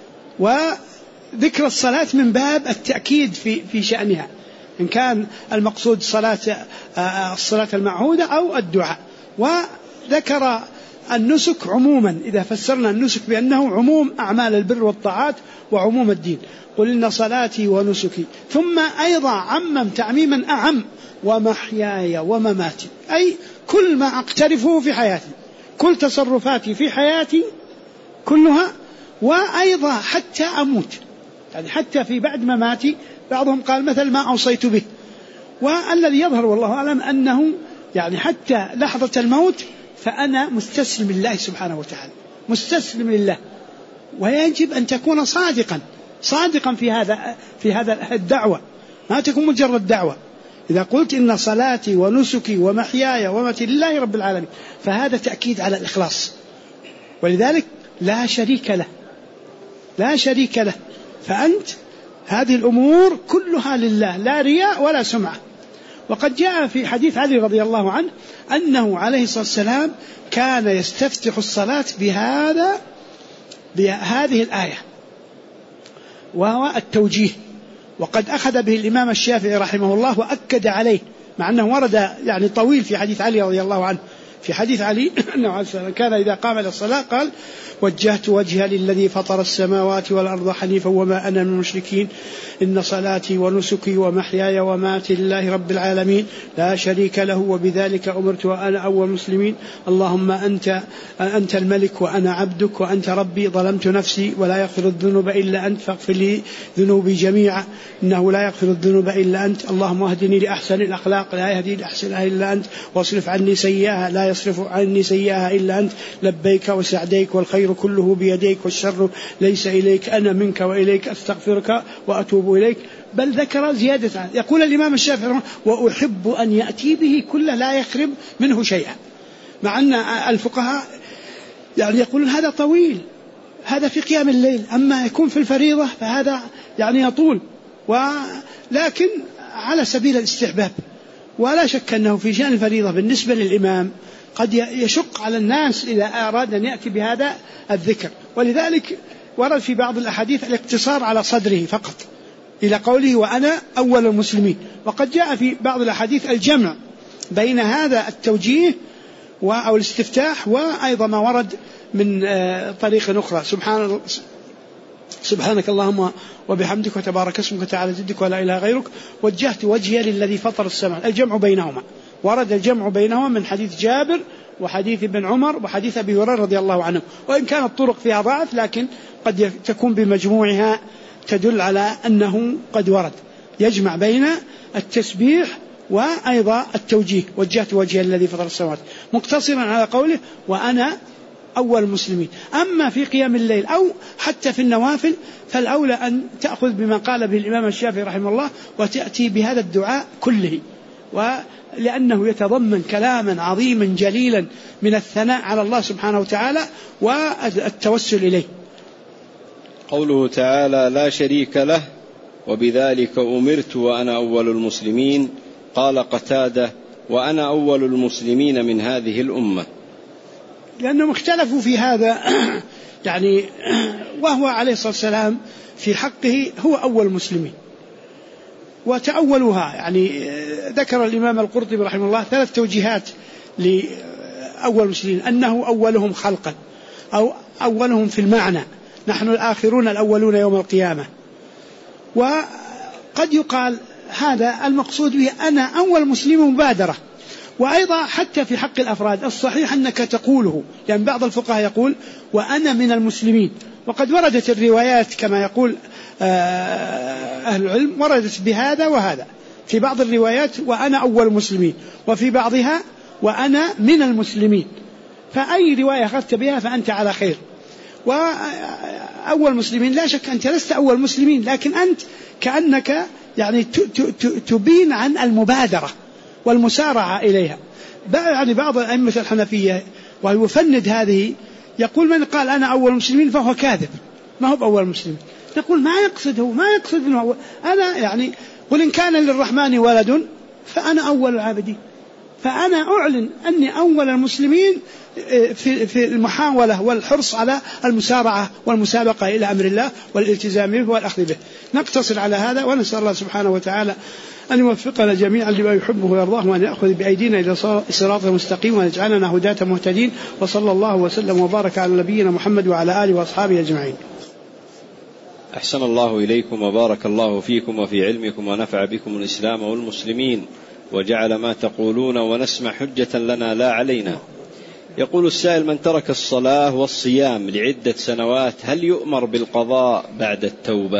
وذكر الصلاة من باب التأكيد في شأنها، إن كان المقصود الصلاة المعهودة أو الدعاء. وذكر النسك عموما، إذا فسرنا النسك بأنه عموم أعمال البر والطاعات وعموم الدين. قل إن صلاتي ونسكي، ثم أيضا عمم تعميما أعم ومحياي ومماتي، أي كل ما أقترفه في حياتي، كل تصرفاتي في حياتي كلها، وأيضا حتى أموت، يعني حتى في بعد مماتي. بعضهم قال مثل ما أوصيت به، والذي يظهر والله أعلم أنه يعني حتى لحظة الموت فأنا مستسلم لله سبحانه وتعالى، مستسلم لله. ويجب أن تكون صادقا في هذا الدعوة، ما تكون مجرد دعوة. إذا قلت إن صلاتي ونسكي ومحياي ومماتي لله رب العالمين، فهذا تأكيد على الإخلاص، ولذلك لا شريك له. فأنت هذه الأمور كلها لله، لا رياء ولا سمعة. وقد جاء في حديث علي رضي الله عنه أنه عليه الصلاة والسلام كان يستفتح الصلاة بهذه الآية، وهو التوجيه. وقد أخذ به الإمام الشافعي رحمه الله وأكد عليه، مع أنه ورد يعني طويل في حديث علي رضي الله عنه في حديث علي أنه كان إذا قام إلى الصلاة قال: وجهت وجهي للذي فطر السماوات والأرض حنيفا وما أنا من المشركين إن صلاتي ونسكي ومحياي ومماتي لله رب العالمين لا شريك له وبذلك أمرت وأنا أول المسلمين اللهم أنت الملك وأنا عبدك وأنت ربي ظلمت نفسي ولا يغفر الذنوب إلا أنت فاغفر لي ذنوبي جميعا إنه لا يغفر الذنوب إلا أنت اللهم اهدني لأحسن الأخلاق لا يهدي لأحسنها إلا أنت واصرف عني سيئها لا يصرف عني سيئها إلا أنت لبيك وسعديك والخير كله بيديك والشر ليس إليك أنا منك وإليك أستغفرك وأتوب إليك. بل ذكر زيادة عنه. يقول الإمام الشافعي: وأحب أن يأتي به كل لا يخرب منه شيئا. مع أن الفقهاء يعني يقولون هذا طويل، هذا في قيام الليل، أما يكون في الفريضة فهذا يعني يطول، ولكن على سبيل الاستحباب. ولا شك أنه في شأن الفريضة بالنسبة للإمام قد يشق على الناس إذا أراد أن يأتي بهذا الذكر، ولذلك ورد في بعض الأحاديث الاقتصار على صدره فقط إلى قوله وأنا أول المسلمين. وقد جاء في بعض الأحاديث الجمع بين هذا التوجيه أو الاستفتاح وأيضا ما ورد من طريق أخرى: سبحانك اللهم وبحمدك وتبارك اسمك وتعالى جدك ولا إله غيرك وجهت وجهي للذي فطر السماء. الجمع بينهما ورد الجمع بينهما من حديث جابر وحديث ابن عمر وحديث أبي هريرة رضي الله عنه، وإن كانت الطرق فيها ضعف لكن قد تكون بمجموعها تدل على أنه قد ورد يجمع بين التسبيح وأيضا التوجيه: وجهت وجهي الذي فطر السماوات، مقتصرا على قوله وأنا أول المسلمين. أما في قيام الليل أو حتى في النوافل فالأولى أن تأخذ بما قال به الإمام الشافعي رحمه الله وتأتي بهذا الدعاء كله، ولأنه يتضمن كلاما عظيما جليلا من الثناء على الله سبحانه وتعالى والتوسل إليه. قوله تعالى: لا شريك له وبذلك أمرت وأنا أول المسلمين. قال قتادة: وأنا أول المسلمين من هذه الأمة. لأنهم اختلفوا في هذا يعني، وهو عليه الصلاة والسلام في حقه هو أول المسلمين، وتأولوها يعني. ذكر الإمام القرطبي رحمه الله 3 توجيهات لأول المسلمين: أنه أولهم خلقا أو أولهم في المعنى، نحن الآخرون الأولون يوم القيامة. وقد يقال هذا المقصود به أنا أول مسلم مبادرة. وأيضا حتى في حق الأفراد الصحيح أنك تقوله، لأن بعض الفقهاء يقول وأنا من المسلمين، وقد وردت الروايات كما يقول أهل العلم وردت بهذا وهذا، في بعض الروايات وأنا أول المسلمين، وفي بعضها وأنا من المسلمين، فأي رواية أخذت بها فأنت على خير. وأول مسلمين لا شك أنت لست أول مسلمين، لكن أنت كأنك يعني تبين عن المبادرة والمسارعة إليها. يعني بعض الأئمة الحنفية ويفند هذه يقول من قال أنا أول المسلمين فهو كاذب، ما هو أول المسلمين. نقول ما يقصده، ما يقصد أنه أنا يعني قل إن كان للرحمن ولد فأنا أول العابدين، فأنا أعلن أني أول المسلمين في المحاولة والحرص على المسارعة والمسابقة إلى أمر الله والالتزام به والأخذ به. نقتصر على هذا ونسأل الله سبحانه وتعالى أن يوفقنا جميعا لما يحبه ويرضاه، وأن يأخذ بأيدينا إلى صراط المستقيم، وأن يجعلنا هداة مهتدين. وصلى الله وسلم وبارك على نبينا محمد وعلى آله وأصحابه أجمعين. أحسن الله إليكم وبارك الله فيكم وفي علمكم ونفع بكم الإسلام والمسلمين، وجعل ما تقولون ونسمع حجة لنا لا علينا. يقول السائل: من ترك الصلاة والصيام لعدة سنوات هل يؤمر بالقضاء بعد التوبة؟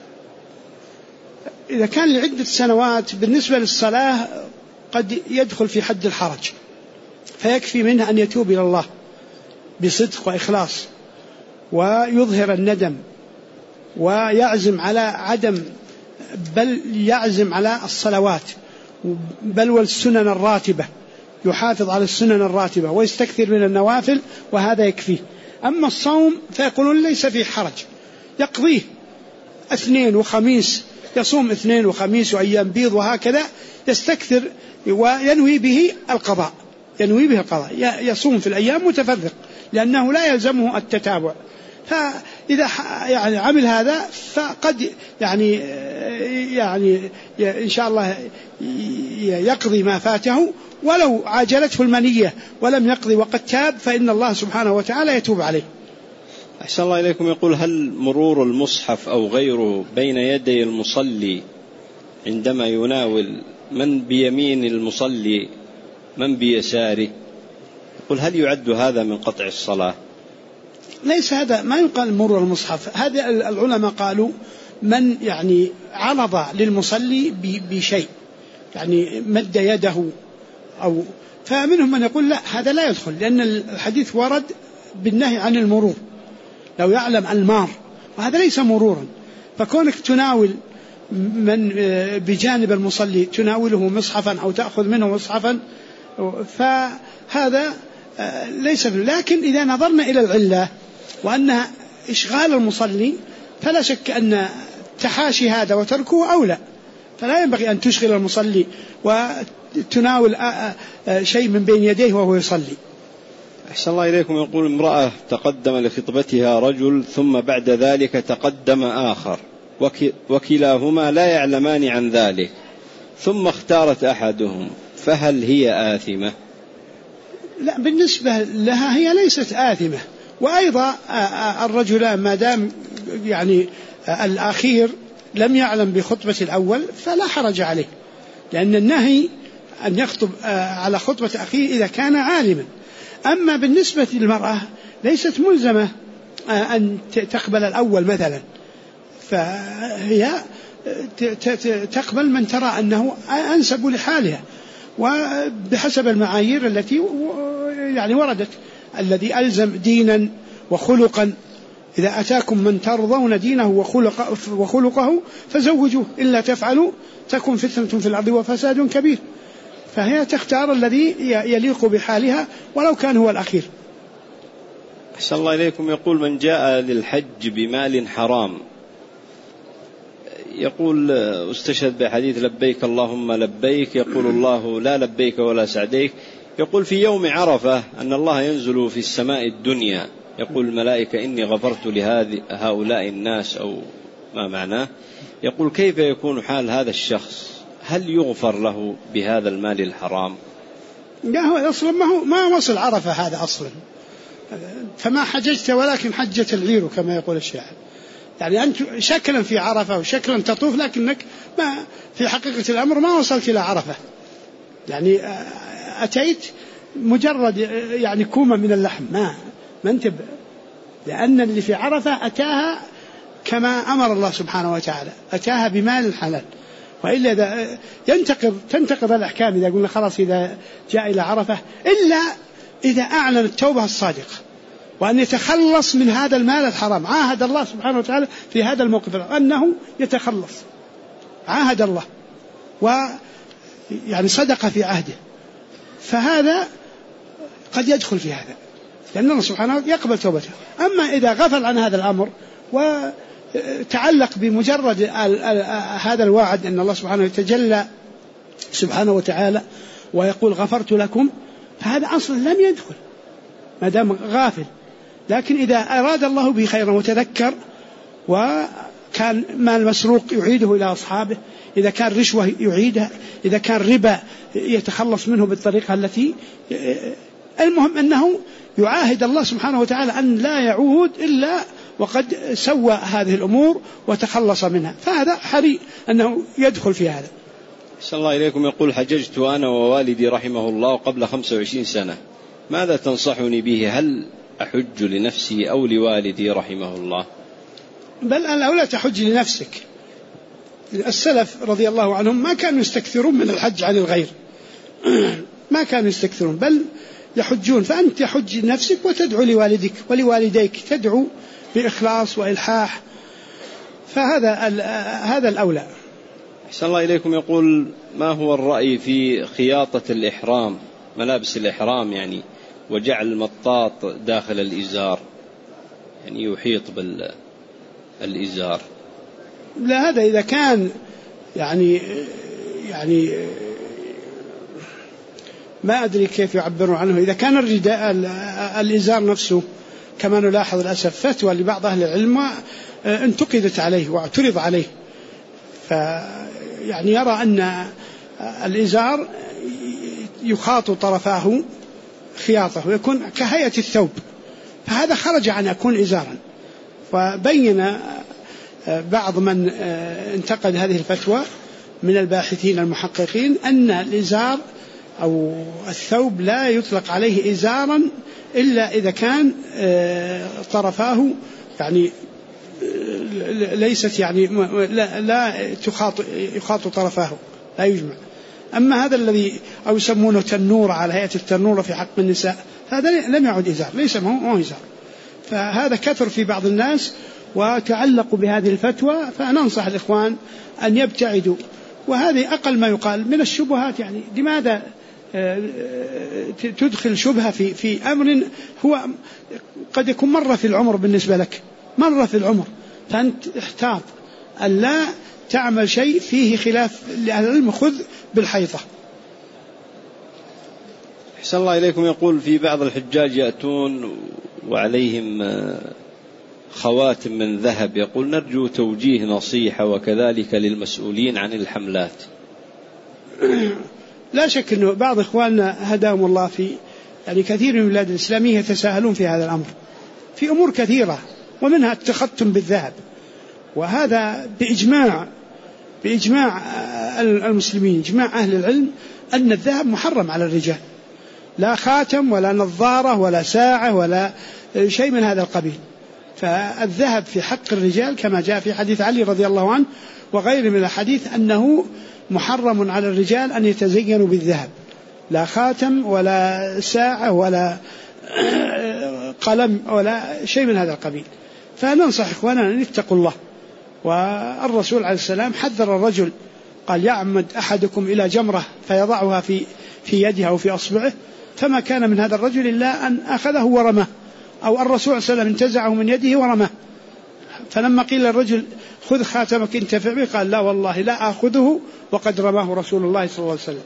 إذا كان لعدة سنوات بالنسبة للصلاة قد يدخل في حد الحرج، فيكفي منه أن يتوب إلى الله بصدق وإخلاص ويظهر الندم ويعزم على عدم، بل يعزم على الصلوات بل والسنن الراتبة، يحافظ على السنن الراتبة ويستكثر من النوافل، وهذا يكفيه. أما الصوم فيقولون ليس فيه حرج، يقضيه 2 وخميس، يصوم 2 وخميس وأيام بيض وهكذا، يستكثر وينوي به القضاء، ينوي به القضاء، يصوم في الأيام متفرق لأنه لا يلزمه التتابع. فإذا يعني عمل هذا فقد يعني يعني إن شاء الله يقضي ما فاته، ولو عاجلته المنية ولم يقضي وقد تاب فإن الله سبحانه وتعالى يتوب عليه. أحسن الله إليكم. يقول: هل مرور المصحف أو غيره بين يدي المصلي عندما يناول من بيمين المصلي من بيساره، يقول هل يعد هذا من قطع الصلاة؟ ليس هذا، ما يقال مرور المصحف. هذا العلماء قالوا من يعني عرض للمصلي بشيء، يعني مد يده أو، فمنهم من يقول لا هذا لا يدخل، لأن الحديث ورد بالنهي عن المرور لو يعلم المار، وهذا ليس مرورا. فكونك تناول من بجانب المصلي تناوله مصحفا أو تأخذ منه مصحفا فهذا ليس. لكن إذا نظرنا إلى العلة وأنها إشغال المصلي فلا شك أن تحاشي هذا وتركه أولى، فلا ينبغي أن تشغل المصلي وتناول شيء من بين يديه وهو يصلي. أحسن الله إليكم. يقول: امرأة تقدم لخطبتها رجل ثم بعد ذلك تقدم آخر وكلاهما لا يعلمان عن ذلك، ثم اختارت أحدهم، فهل هي آثمة؟ لا، بالنسبة لها هي ليست آثمة. وأيضا الرجلان ما دام يعني الأخير لم يعلم بخطبة الأول فلا حرج عليه، لأن النهي أن يخطب على خطبة أخيه إذا كان عالما. أما بالنسبة للمرأة ليست ملزمة أن تقبل الأول مثلا، فهي تقبل من ترى أنه أنسب لحالها، وبحسب المعايير التي يعني وردت: الذي ألزم دينا وخلقا إذا أتاكم من ترضون دينه وخلقه فزوجوه، إلا تفعلوا تكن فتنة في الأرض وفساد كبير. فهي تختار الذي يليق بحالها ولو كان هو الأخير. أحسن الله إليكم. يقول: من جاء للحج بمال حرام، يقول استشهد بحديث لبيك اللهم لبيك، يقول الله لا لبيك ولا سعديك. يقول: في يوم عرفة أن الله ينزل في السماء الدنيا، يقول الملائكة إني غفرت لهؤلاء الناس أو ما معناه. يقول: كيف يكون حال هذا الشخص؟ هل يغفر له بهذا المال الحرام؟ لا، هو أصلا ما وصل عرفة هذا أصلا، فما حججت ولكن حجت العير كما يقول الشاعر. يعني أنت شكلا في عرفة وشكلا تطوف، لكنك ما في حقيقة الأمر ما وصلت إلى عرفة، يعني أتيت مجرد يعني كومة من اللحم، ما انتبه، لأن اللي في عرفة أتاها كما أمر الله سبحانه وتعالى، أتاها بمال الحلال. وإلا إذا تنتقض الأحكام إذا قلنا خلاص إذا جاء إلى عرفة، إلا إذا أعلن التوبة الصادقة وأن يتخلص من هذا المال الحرام. عاهد الله سبحانه وتعالى في هذا الموقف أنه يتخلص، عاهد الله ويعني صدق في عهده، فهذا قد يدخل في هذا، لأن الله سبحانه يقبل توبته. أما إذا غفل عن هذا الأمر وتعلق بمجرد هذا الوعد أن الله سبحانه يتجلى سبحانه وتعالى ويقول غفرت لكم، فهذا أصلا لم يدخل ما دام غافل. لكن إذا أراد الله به خيرا وتذكر وكان مال مسروق يعيده إلى أصحابه، إذا كان رشوة يعيدها، إذا كان ربا يتخلص منه بالطريقة التي، المهم أنه يعاهد الله سبحانه وتعالى أن لا يعود إلا وقد سوى هذه الأمور وتخلص منها، فهذا حري أنه يدخل في هذا. صلى الله إليكم. يقول: حججت أنا ووالدي رحمه الله قبل 25 سنة، ماذا تنصحني به؟ هل أحج لنفسي أو لوالدي رحمه الله؟ بل الأولى تحج لنفسك. السلف رضي الله عنهم ما كانوا يستكثرون من الحج عن الغير، ما كانوا يستكثرون، بل يحجون. فأنت تحج لنفسك وتدعو لوالدك ولوالديك، تدعو بإخلاص وإلحاح، فهذا الأولى. أحسن الله إليكم. يقول: ما هو الرأي في خياطة الإحرام، ملابس الإحرام يعني، وجعل المطاط داخل الإزار، يعني يحيط بالإزار؟ لا، هذا إذا كان يعني ما أدري كيف يعبرون عنه. إذا كان الرداء الإزار نفسه كما نلاحظ للأسف فتوى لبعض أهل العلم انتقدت عليه واعترض عليه، فيعني يرى أن الإزار يخاط طرفاه خياطه ويكون كهيئة الثوب، فهذا خرج عن يكون إزارا. وبين بعض من انتقد هذه الفتوى من الباحثين المحققين أن الإزار أو الثوب لا يطلق عليه إزارا إلا إذا كان طرفاه يعني ليست يعني لا يخاط طرفاه، لا يجمع. أما هذا الذي أو يسمونه تنورة على هيئة التنورة في حق النساء، هذا لم يعد إزار، ليس هو إزار. فهذا كثر في بعض الناس وتعلقوا بهذه الفتوى، فننصح الإخوان أن يبتعدوا. وهذه أقل ما يقال من الشبهات، يعني لماذا تدخل شبهة في أمر هو قد يكون مرة في العمر بالنسبة لك، مرة في العمر، فأنت احتاط أن لا تعمل شيء فيه خلاف لأهل العلم، خذ بالحيطة. أحسن الله إليكم. يقول في بعض الحجاج يأتون وعليهم خواتم من ذهب، يقول نرجو توجيه نصيحة وكذلك للمسؤولين عن الحملات. لا شك أنه بعض إخواننا هداهم الله في يعني كثير من البلاد الإسلامية يتساهلون في هذا الأمر في أمور كثيرة، ومنها التختم بالذهب، وهذا بإجماع المسلمين، إجماع أهل العلم أن الذهب محرم على الرجال، لا خاتم ولا نظارة ولا ساعة ولا شيء من هذا القبيل. فالذهب في حق الرجال كما جاء في حديث علي رضي الله عنه وغيره من الحديث أنه محرم على الرجال أن يتزينوا بالذهب، لا خاتم ولا ساعة ولا قلم ولا شيء من هذا القبيل. فننصح إخواننا أن يتقوا الله. والرسول عليه السلام حذر الرجل، قال يعمد أحدكم إلى جمرة فيضعها في يدها أو في أصبعه، فما كان من هذا الرجل إلا أن أخذه ورماه، أو الرسول صلى الله عليه وسلم انتزعه من يده ورماه. فلما قيل للرجل خذ خاتمك انتفع به، قال لا والله لا آخذه وقد رماه رسول الله صلى الله عليه وسلم.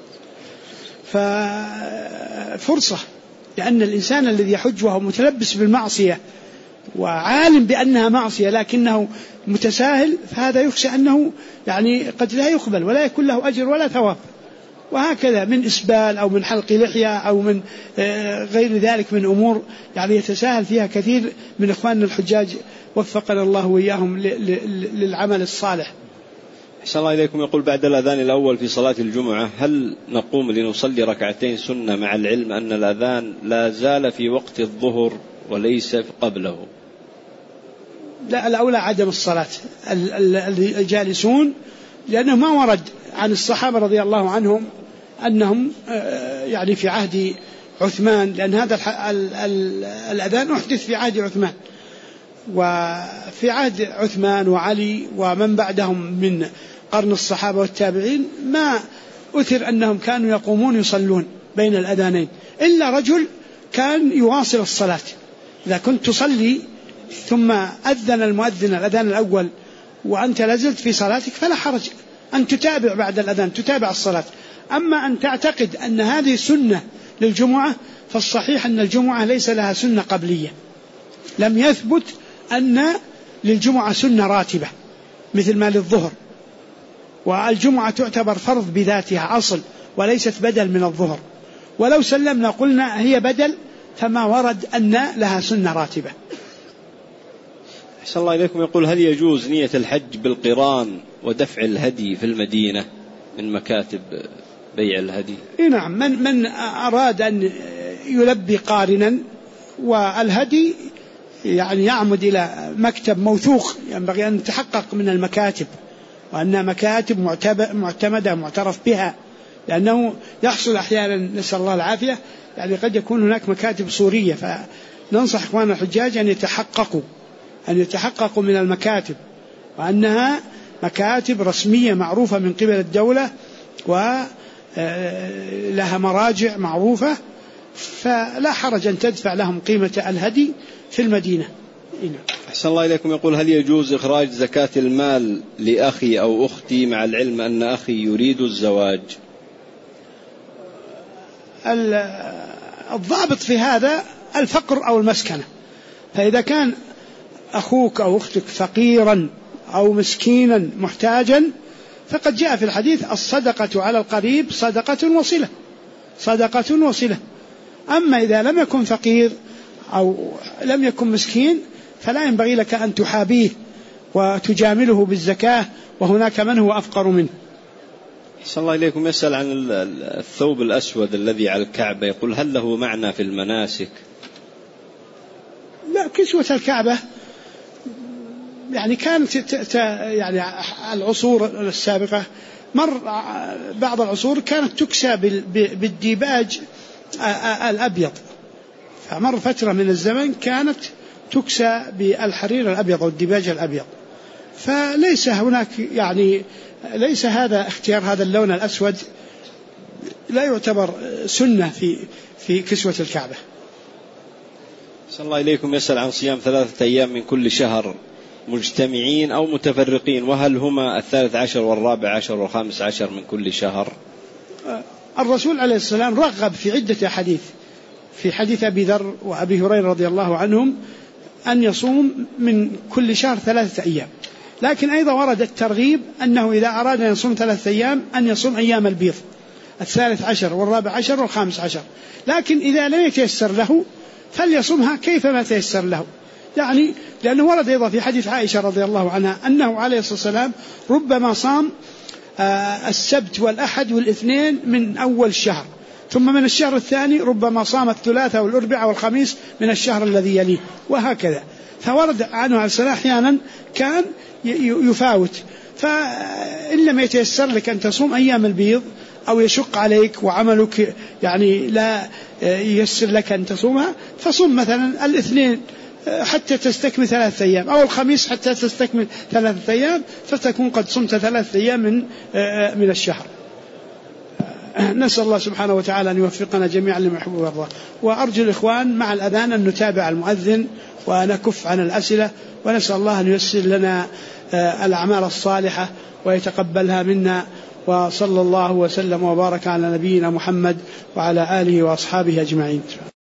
ففرصة، لأن الإنسان الذي يحج وهو متلبس بالمعصية وعالم بأنها معصية لكنه متساهل، فهذا يخشى أنه يعني قد لا يقبل ولا يكون له أجر ولا ثواب. وهكذا من إسبال أو من حلق لحية أو من غير ذلك من أمور يعني يتساهل فيها كثير من إخواننا الحجاج، وفقنا الله وإياهم للعمل الصالح. أحسن الله إليكم. يقول بعد الأذان الأول في صلاة الجمعة هل نقوم لنصلي ركعتين سنة مع العلم أن الأذان لا زال في وقت الظهر وليس قبله؟ لا، الأولى عدم الصلاة الجالسون، لأنه ما ورد عن الصحابة رضي الله عنهم أنهم يعني في عهد عثمان، لأن هذا الأذان أحدث في عهد عثمان، وفي عهد عثمان وعلي ومن بعدهم من قرن الصحابة والتابعين ما أثر أنهم كانوا يقومون يصلون بين الأذانين، إلا رجل كان يواصل الصلاة. إذا كنت تصلي ثم أذن المؤذن الأذان الأول وأنت لازلت في صلاتك فلا حرج أن تتابع بعد الأذان، تتابع الصلاة. أما أن تعتقد أن هذه سنة للجمعة، فالصحيح أن الجمعة ليس لها سنة قبلية، لم يثبت أن للجمعة سنة راتبة مثل ما للظهر، والجمعة تعتبر فرض بذاتها أصل وليست بدل من الظهر، ولو سلمنا قلنا هي بدل فما ورد أن لها سنة راتبة. أحسن الله إليكم. يقول هل يجوز نية الحج بالقران ودفع الهدي في المدينة من مكاتب بيع الهدي؟ نعم، من أراد أن يلبي قارنا والهدي يعني يعمد إلى مكتب موثوق، ينبغي أن يتحقق من المكاتب وأنها مكاتب معتمدة معترف بها، لأنه يحصل أحيانا نسأل الله العافية يعني قد يكون هناك مكاتب صورية، فننصح إخواننا الحجاج أن يتحققوا من المكاتب وأنها مكاتب رسمية معروفة من قبل الدولة ولها مراجع معروفة، فلا حرج أن تدفع لهم قيمة الهدي في المدينة. أحسن الله إليكم. يقول هل يجوز إخراج زكاة المال لأخي أو أختي مع العلم أن أخي يريد الزواج؟ الضابط في هذا الفقر أو المسكنة، فإذا كان أخوك أو أختك فقيرا أو مسكينا محتاجا فقد جاء في الحديث الصدقة على القريب صدقة وصلة. أما إذا لم يكن فقير أو لم يكن مسكين فلا ينبغي لك أن تحابيه وتجامله بالزكاة، وهناك من هو أفقر منه. صلى الله إليكم يسأل عن الثوب الأسود الذي على الكعبة، يقول هل له معنى في المناسك؟ لا، كسوة الكعبة يعني كانت يعني العصور السابقة بعض العصور كانت تكسى بالديباج الأبيض، فمر فترة من الزمن كانت تكسى بالحرير الأبيض أو الديباج الأبيض، فليس هناك يعني ليس هذا اختيار هذا اللون الأسود لا يعتبر سنة في كسوة الكعبة. صلى الله إليكم يسأل عن صيام 3 أيام من كل شهر مجتمعين أو متفرقين، وهل هما 13 و14 و15 من كل شهر؟ الرسول عليه السلام رغب في عدة أحاديث، في حديث أبي ذر وأبي هريرة رضي الله عنهم أن يصوم من كل شهر 3 أيام، لكن أيضا ورد الترغيب أنه إذا أراد أن يصوم 3 أيام أن يصوم أيام البيض 13 و14 و15، لكن إذا لم يتيسر له فليصومها كيفما تيسر له، يعني لأنه ورد أيضا في حديث عائشة رضي الله عنها أنه عليه الصلاة والسلام ربما صام السبت والأحد والاثنين من أول الشهر، ثم من الشهر الثاني ربما صام الثلاثاء والأربعاء والخميس من الشهر الذي يليه، وهكذا. فورد عنه عليه السلام أحيانا كان يفاوت، فإن لم يتيسر لك أن تصوم أيام البيض أو يشق عليك وعملك يعني لا ييسر لك أن تصومها، فصوم مثلا الاثنين حتى تستكمل 3 أيام أو الخميس حتى تستكمل 3 أيام، فتكون قد صمت 3 أيام من الشهر. نسأل الله سبحانه وتعالى أن يوفقنا جميعا لما يحب ويرضى. وأرجو الإخوان مع الأذان أن نتابع المؤذن ونكف عن الأسئلة، ونسأل الله أن ييسر لنا الأعمال الصالحة ويتقبلها منا، وصلى الله وسلم وبارك على نبينا محمد وعلى آله وأصحابه أجمعين.